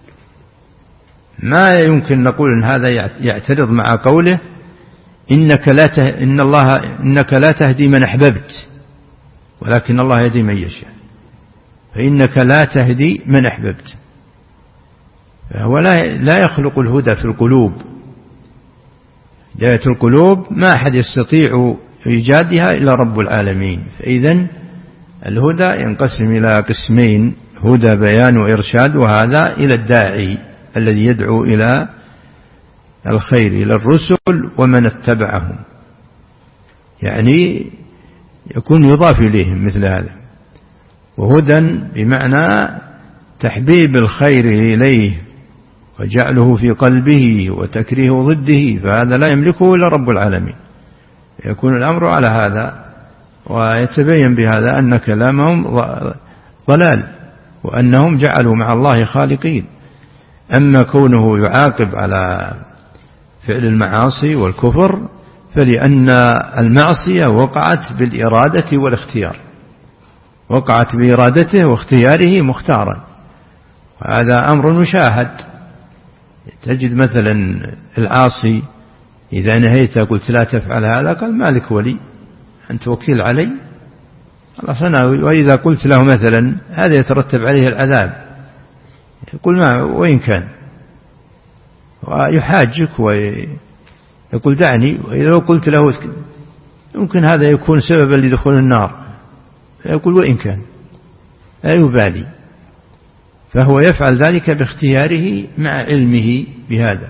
B: ما يمكن نقول إن هذا يعترض مع قوله إنك لا ته... إن الله إنك لا تهدي من أحببت ولكن الله يهدي من يشاء، فإنك لا تهدي من أحببت، فهو لا لا يخلق الهدى في القلوب. هداية القلوب ما أحد يستطيع إيجادها إلا رب العالمين. فإذن الهدى ينقسم إلى قسمين: هدى بيان وإرشاد، وهذا إلى الداعي الذي يدعو إلى الخير، إلى الرسل ومن اتبعهم، يعني يكون يضاف إليهم مثل هذا. وهدى بمعنى تحبيب الخير إليه وجعله في قلبه وتكريه ضده، فهذا لا يملكه إلا رب العالمين. يكون الأمر على هذا، ويتبين بهذا أن كلامهم ضلال وأنهم جعلوا مع الله خالقين. أما كونه يعاقب على فعل المعاصي والكفر فلأن المعصية وقعت بالإرادة والاختيار، وقعت بإرادته واختياره مختارا، وهذا أمر مشاهد. تجد مثلا العاصي إذا نهيت قلت لا تفعل هذا قال مالك ولي، أنت وكيل علي، وإذا قلت له مثلا هذا يترتب عليه العذاب يقول ما وين كان، ويحاجك ويقول دعني، وإذا قلت له يمكن هذا يكون سببا لدخول النار يقول وإن كان، لا يبالي. فهو يفعل ذلك باختياره مع علمه بهذا.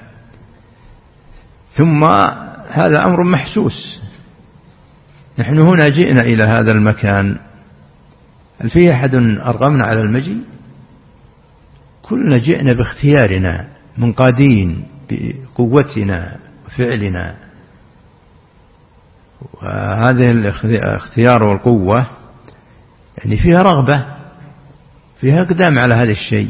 B: ثم هذا أمر محسوس. نحن هنا جئنا إلى هذا المكان، هل فيه أحد أرغمنا على المجيء؟ كلنا جئنا باختيارنا، منقادين بقوتنا وفعلنا، وهذه الاختيار والقوة يعني فيها رغبة، فيها اقدام على هذا الشيء.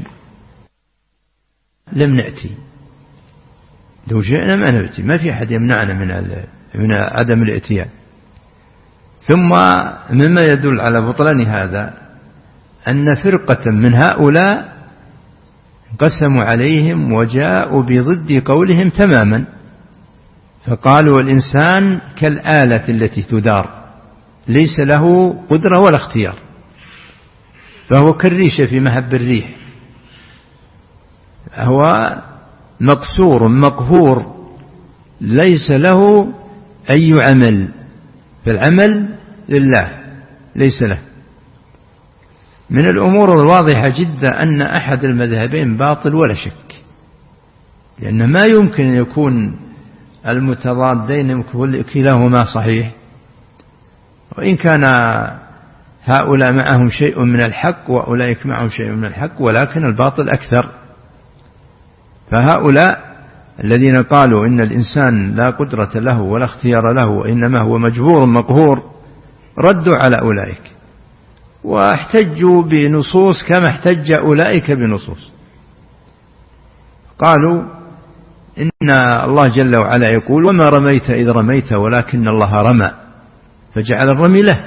B: لم نأتي، لو جئنا ما نأتي، ما في أحد يمنعنا من من عدم الاتيان. ثم مما يدل على بطلان هذا أن فرقة من هؤلاء قسموا عليهم وجاءوا بضد قولهم تماما، فقالوا الإنسان كالآلة التي تدار ليس له قدرة ولا اختيار، فهو كالريشة في مهب الريح، هو مقصور مقهور ليس له أي عمل، فالعمل لله ليس له. من الأمور الواضحة جدا أن أحد المذهبين باطل ولا شك، لأن ما يمكن أن يكون المتضادين كلاهما صحيح، وإن كان هؤلاء معهم شيء من الحق وأولئك معهم شيء من الحق، ولكن الباطل أكثر. فهؤلاء الذين قالوا إن الإنسان لا قدرة له ولا اختيار له وإنما هو مجبور مقهور ردوا على أولئك واحتجوا بنصوص كما احتج أولئك بنصوص. قالوا إن الله جل وعلا يقول وما رميت إذ رميت ولكن الله رمى فجعل الرمي له.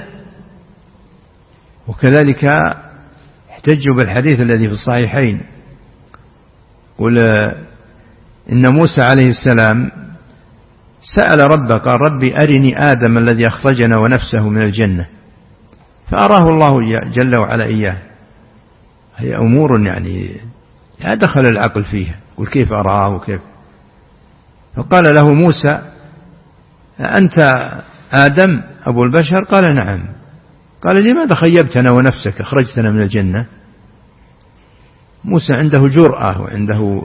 B: وكذلك احتجوا بالحديث الذي في الصحيحين قل إن موسى عليه السلام سأل ربه قال ربي أرني آدم الذي أخرجنا ونفسه من الجنة، فأراه الله جل وعلا إياه. هي أمور يعني لا دخل العقل فيها، قل كيف أراه وكيف. فقال له موسى أنت آدم أبو البشر؟ قال نعم. قال لماذا خيبتنا ونفسك أخرجتنا من الجنة؟ موسى عنده جرأة وعنده،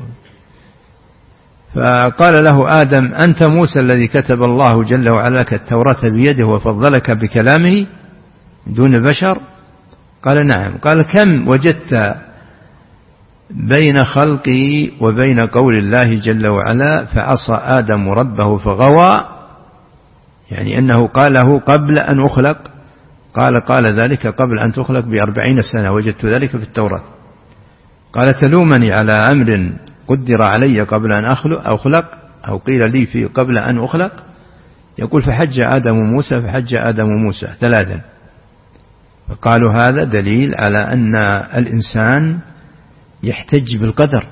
B: فقال له آدم أنت موسى الذي كتب الله جل وعلا لك التوراة بيده وفضلك بكلامه دون بشر؟ قال نعم. قال كم وجدت بين خلقه وبين قول الله جل وعلا فعصى آدم ربه فغوى، يعني أنه قاله قبل أن أخلق، قال قال ذلك قبل أن تخلق بأربعين سنة، وجدت ذلك في التوراة. قال تلومني على أمر قدر علي قبل أن أخلق، أو قيل لي في قبل أن أخلق. يقول فحج آدم موسى فحج آدم موسى ثلاثا، فقالوا هذا دليل على أن الإنسان يحتج بالقدر،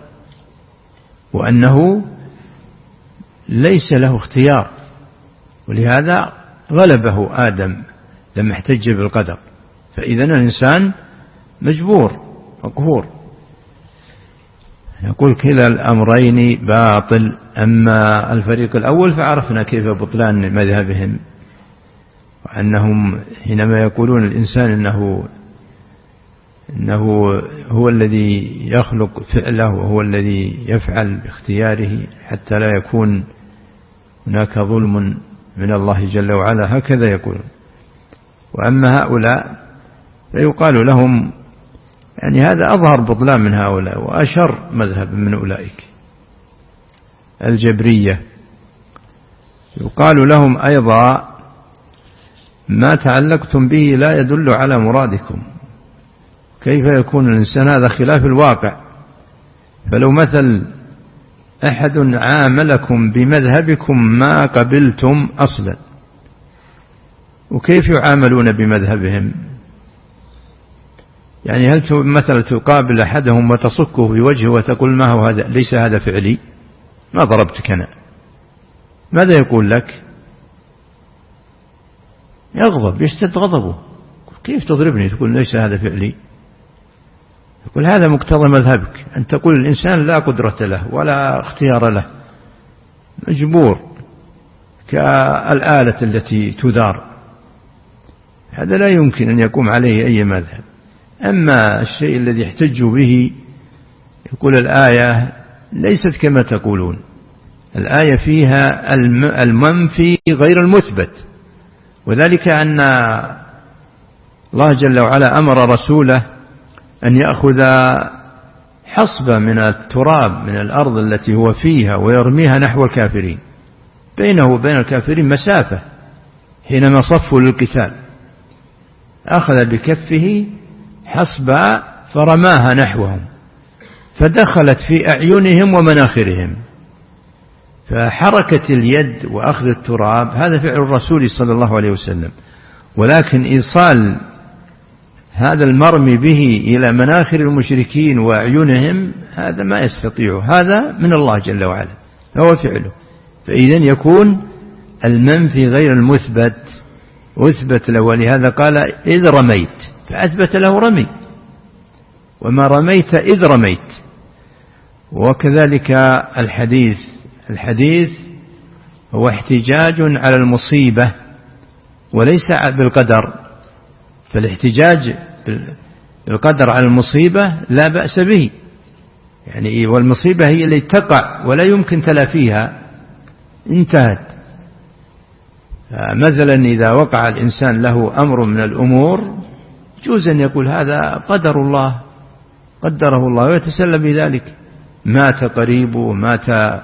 B: وأنه ليس له اختيار، ولهذا غلبه آدم لما احتج بالقدر. فإذا الإنسان مجبور مقهور. نقول كلا الأمرين باطل. أما الفريق الأول فعرفنا كيف بطلان مذهبهم، وأنهم حينما يقولون الإنسان إنه إنه هو الذي يخلق فعله وهو الذي يفعل باختياره حتى لا يكون هناك ظلم من الله جل وعلا، هكذا يقولون. وأما هؤلاء فيقال لهم يعني هذا أظهر بطلان من هؤلاء وأشر مذهب من أولئك الجبرية. يقال لهم أيضا ما تعلقتم به لا يدل على مرادكم. كيف يكون الإنسان؟ هذا خلاف الواقع. فلو مثل أحد عاملكم بمذهبكم ما قبلتم أصلا، وكيف يعاملون بمذهبهم؟ يعني هل مثلا تقابل أحدهم وتصكه في وجهه وتقول ما هو هذا؟ ليس هذا فعلي، ما ضربتك أنا. ماذا يقول لك؟ يغضب، يشتد غضبه. كيف تضربني تقول ليس هذا فعلي؟ يقول هذا مقتضى مذهبك، أن تقول الإنسان لا قدرة له ولا اختيار له، مجبور كالآلة التي تدار. هذا لا يمكن أن يقوم عليه أي مذهب. أما الشيء الذي يحتج به، يقول الآية ليست كما تقولون، الآية فيها المنفي غير المثبت، وذلك أن الله جل وعلا أمر رسوله أن يأخذ حصبة من التراب من الأرض التي هو فيها ويرميها نحو الكافرين، بينه وبين الكافرين مسافة. حينما صفوا للقتال أخذ بكفه حصبة فرماها نحوهم، فدخلت في أعينهم ومناخرهم. فحركة اليد وأخذ التراب هذا فعل الرسول صلى الله عليه وسلم، ولكن إيصال هذا المرمي به إلى مناخر المشركين وأعينهم هذا ما يستطيع، هذا من الله جل وعلا هو فعله. فإذن يكون المنفي غير المثبت أثبت له، ولهذا قال إذ رميت، فأثبت له رمي، وما رميت إذ رميت. وكذلك الحديث الحديث هو احتجاج على المصيبة وليس بالقدر. فالاحتجاج بالقدر على المصيبة لا بأس به، يعني والمصيبة هي اللي تقع ولا يمكن تلافيها، انتهت. مثلا إذا وقع الإنسان له أمر من الأمور يجوز أن يقول هذا قدر الله قدره الله ويتسلم بذلك. مات قريبه، مات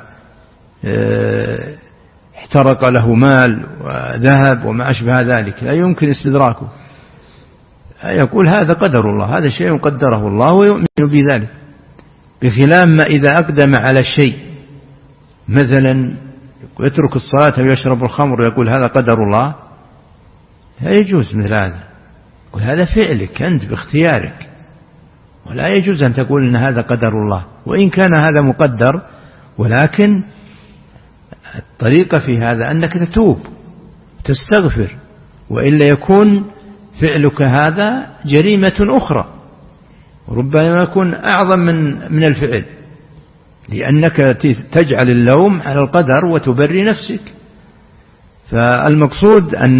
B: اه احترق له مال وذهب وما أشبه ذلك، لا يمكن استدراكه، يقول هذا قدر الله، هذا شيء قدره الله ويؤمن بذلك. بخلاف ما إذا أقدم على الشيء، مثلا يترك الصلاة ويشرب الخمر ويقول هذا قدر الله، لا يجوز مثل هذا. يقول هذا فعلك أنت باختيارك، ولا يجوز أن تقول إن هذا قدر الله، وإن كان هذا مقدر. ولكن الطريقة في هذا أنك تتوب تستغفر، وإلا يكون فعلك هذا جريمة أخرى، ربما يكون أعظم من من الفعل، لأنك تجعل اللوم على القدر وتبري نفسك. فالمقصود أن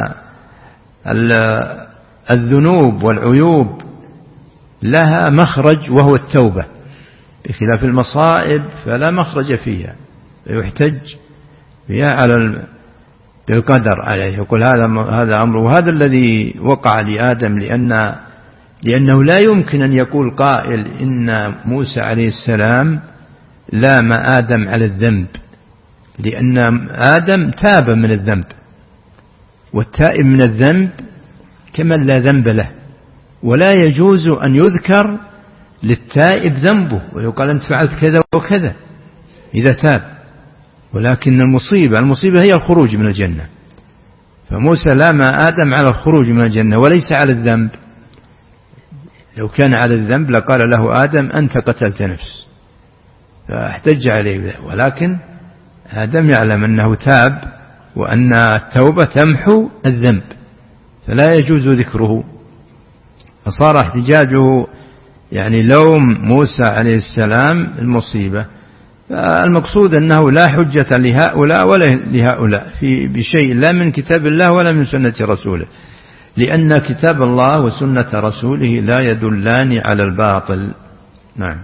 B: الذنوب والعيوب لها مخرج وهو التوبة، بخلاف المصائب فلا مخرج فيها، يحتج فيها على بالقدر عليه. يقول هذا هذا أمره، وهذا الذي وقع لآدم، لأن لأنه لا يمكن أن يقول قائل إن موسى عليه السلام لام آدم على الذنب، لأن آدم تاب من الذنب، والتائب من الذنب كمن لا ذنب له، ولا يجوز أن يذكر للتائب ذنبه ولو قال أنت فعلت كذا وكذا إذا تاب. ولكن المصيبة المصيبة هي الخروج من الجنة، فموسى لام آدم على الخروج من الجنة وليس على الذنب. لو كان على الذنب لقال له آدم أنت قتلت نفس فاحتج عليه، ولكن آدم يعلم أنه تاب وأن التوبة تمحو الذنب فلا يجوز ذكره، فصار احتجاجه يعني لوم موسى عليه السلام المصيبة. فالمقصود أنه لا حجة لهؤلاء ولا لهؤلاء في بشيء لا من كتاب الله ولا من سنة رسوله، لأن كتاب الله وسنة رسوله لا يدلان على الباطل. نعم.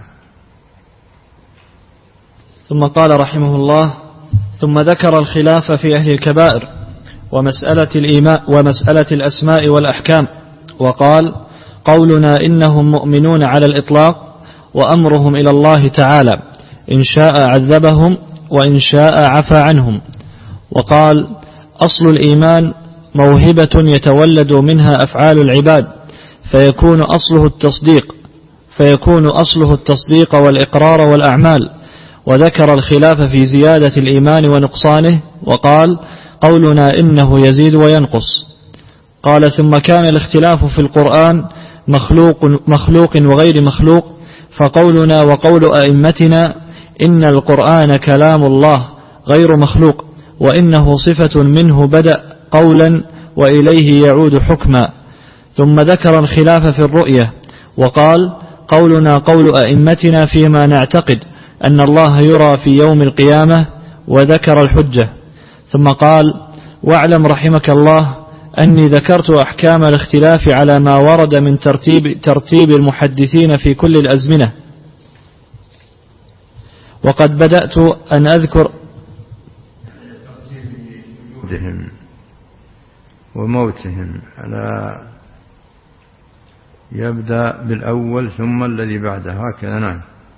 A: ثم قال رحمه الله: ثم ذكر الخلاف في أهل الكبائر ومسألة الإيمان ومسألة الأسماء والأحكام، وقال: قولنا إنهم مؤمنون على الإطلاق وأمرهم إلى الله تعالى، إن شاء عذبهم وإن شاء عفى عنهم. وقال: أصل الإيمان موهبة يتولد منها أفعال العباد، فيكون أصله التصديق فيكون أصله التصديق والإقرار والأعمال. وذكر الخلاف في زيادة الإيمان ونقصانه، وقال: قولنا إنه يزيد وينقص. قال: ثم كان الاختلاف في القرآن مخلوق, مخلوق وغير مخلوق، فقولنا وقول أئمتنا إن القرآن كلام الله غير مخلوق، وإنه صفة منه بدأ قولا وإليه يعود حكما. ثم ذكر الخلاف في الرؤية، وقال: قولنا قول أئمتنا فيما نعتقد أن الله يرى في يوم القيامة، وذكر الحجة. ثم قال: واعلم رحمك الله أني ذكرت أحكام الاختلاف على ما ورد من ترتيب, ترتيب المحدثين في كل الأزمنة، وقد بدأت أن أذكر
B: وموتهم على يبدأ بالأول ثم الذي بعده هكذا. نعم.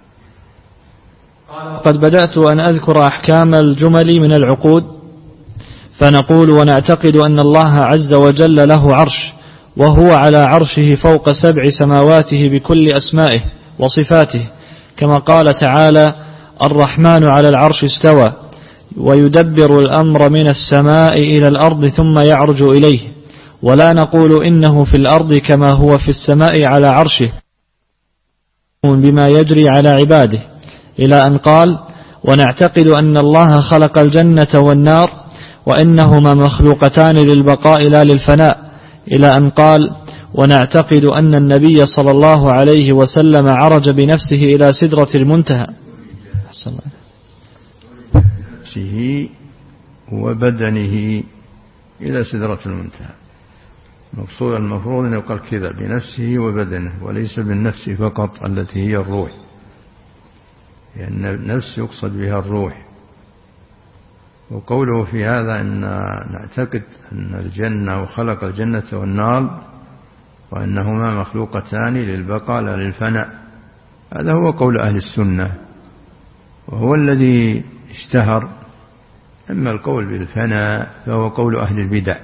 A: قد بدأت أن أذكر أحكام الجمل من العقود، فنقول ونعتقد أن الله عز وجل له عرش، وهو على عرشه فوق سبع سماواته بكل أسمائه وصفاته، كما قال تعالى: الرحمن على العرش استوى، ويدبر الأمر من السماء إلى الأرض ثم يعرج إليه. ولا نقول إنه في الأرض كما هو في السماء على عرشه بما يجري على عباده، إلى أن قال: ونعتقد أن الله خلق الجنة والنار وإنهما مخلوقتان للبقاء لا للفناء، إلى أن قال: ونعتقد أن النبي صلى الله عليه وسلم عرج بنفسه إلى سدرة المنتهى
B: بنفسه وبدنه إلى سدرة المنتهى. مقصود المفروض أن يقال كذا: بنفسه وبدنه، وليس بالنفس فقط التي هي الروح، لأن النفس يقصد بها الروح. وقوله في هذا أن نعتقد أن الجنة وخلق الجنة والنار وأنهما مخلوقتان للبقاء لا للفناء، هذا هو قول أهل السنة، وهو الذي اشتهر. أما القول بالفناء فهو قول أهل البدع،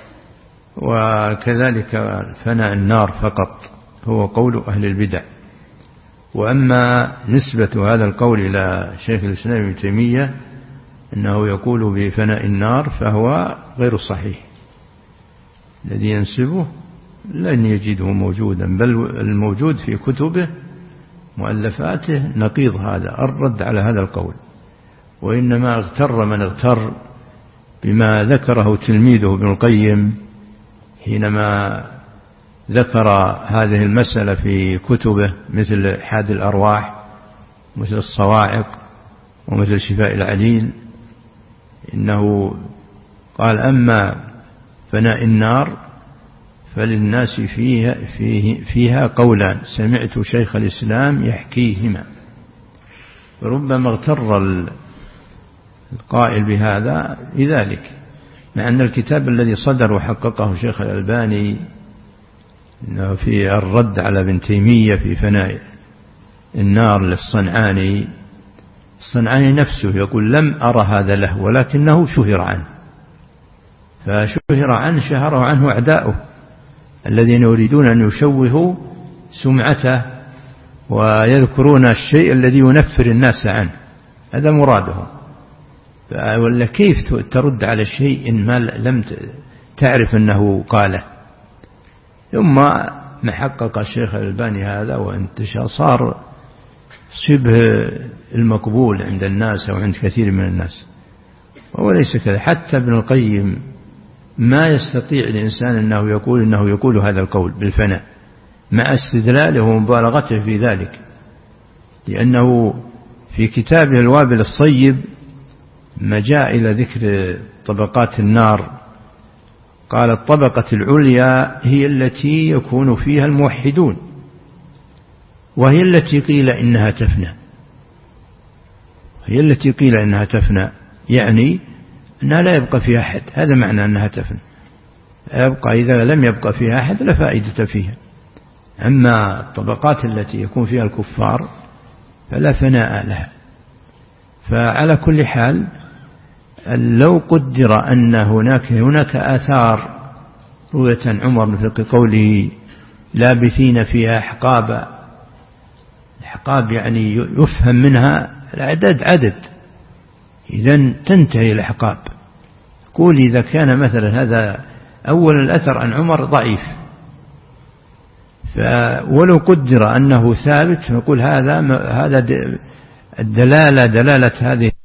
B: وكذلك فناء النار فقط هو قول أهل البدع. وأما نسبة هذا القول إلى شيخ الإسلام ابن تيمية أنه يقول بفناء النار فهو غير صحيح، الذي ينسبه لن يجده موجودا، بل الموجود في كتبه مؤلفاته نقيض هذا الرد على هذا القول. وإنما اغتر من اغتر بما ذكره تلميذه ابن القيم حينما ذكر هذه المسألة في كتبه، مثل حاد الأرواح، مثل الصواعق، ومثل شفاء العليل. إنه قال: أما فناء النار فللناس فيها, فيه فيها قولان سمعت شيخ الإسلام يحكيهما. ربما اغتر القائل بهذا لذلك، مع أن الكتاب الذي صدر وحققه شيخ الألباني إنه في الرد على ابن تيمية في فناء النار للصنعاني، الصنعاني نفسه يقول لم أرى هذا له ولكنه شهر عنه، فشهر عنه شهره عنه أعداؤه الذين يريدون أن يشوهوا سمعته ويذكرون الشيء الذي ينفر الناس عنه، هذا مرادهم. ولا كيف ترد على شيء إن ما لم تعرف أنه قاله؟ ثم ما حقق الشيخ الألباني هذا وانتشر صار شبه المقبول عند الناس أو عند كثير من الناس، وهو ليس كذا. حتى ابن القيم ما يستطيع الإنسان أنه يقول إنه يقول هذا القول بالفناء مع استدلاله ومبالغته في ذلك، لأنه في كتابه الوابل الصيب ما جاء إلى ذكر طبقات النار قال الطبقة العليا هي التي يكون فيها الموحدون، وهي التي قيل إنها تفنى، هي التي قيل إنها تفنى، يعني أنها لا يبقى فيها أحد، هذا معنى أنها تفنى. يبقى إذا لم يبقى فيها أحد لا فائدة فيها. أما الطبقات التي يكون فيها الكفار فلا فناء لها. فعلى كل حال لو قدر أن هناك هناك آثار رؤية عمر في قوله لابثين فيها أحقابا، الأحقاب يعني يفهم منها العدد عدد، إذن تنتهي الأحقاب. قول إذا كان مثلا هذا أول الأثر عن عمر ضعيف، ولو قدر أنه ثابت نقول هذا هذا الدلالة دلالة هذه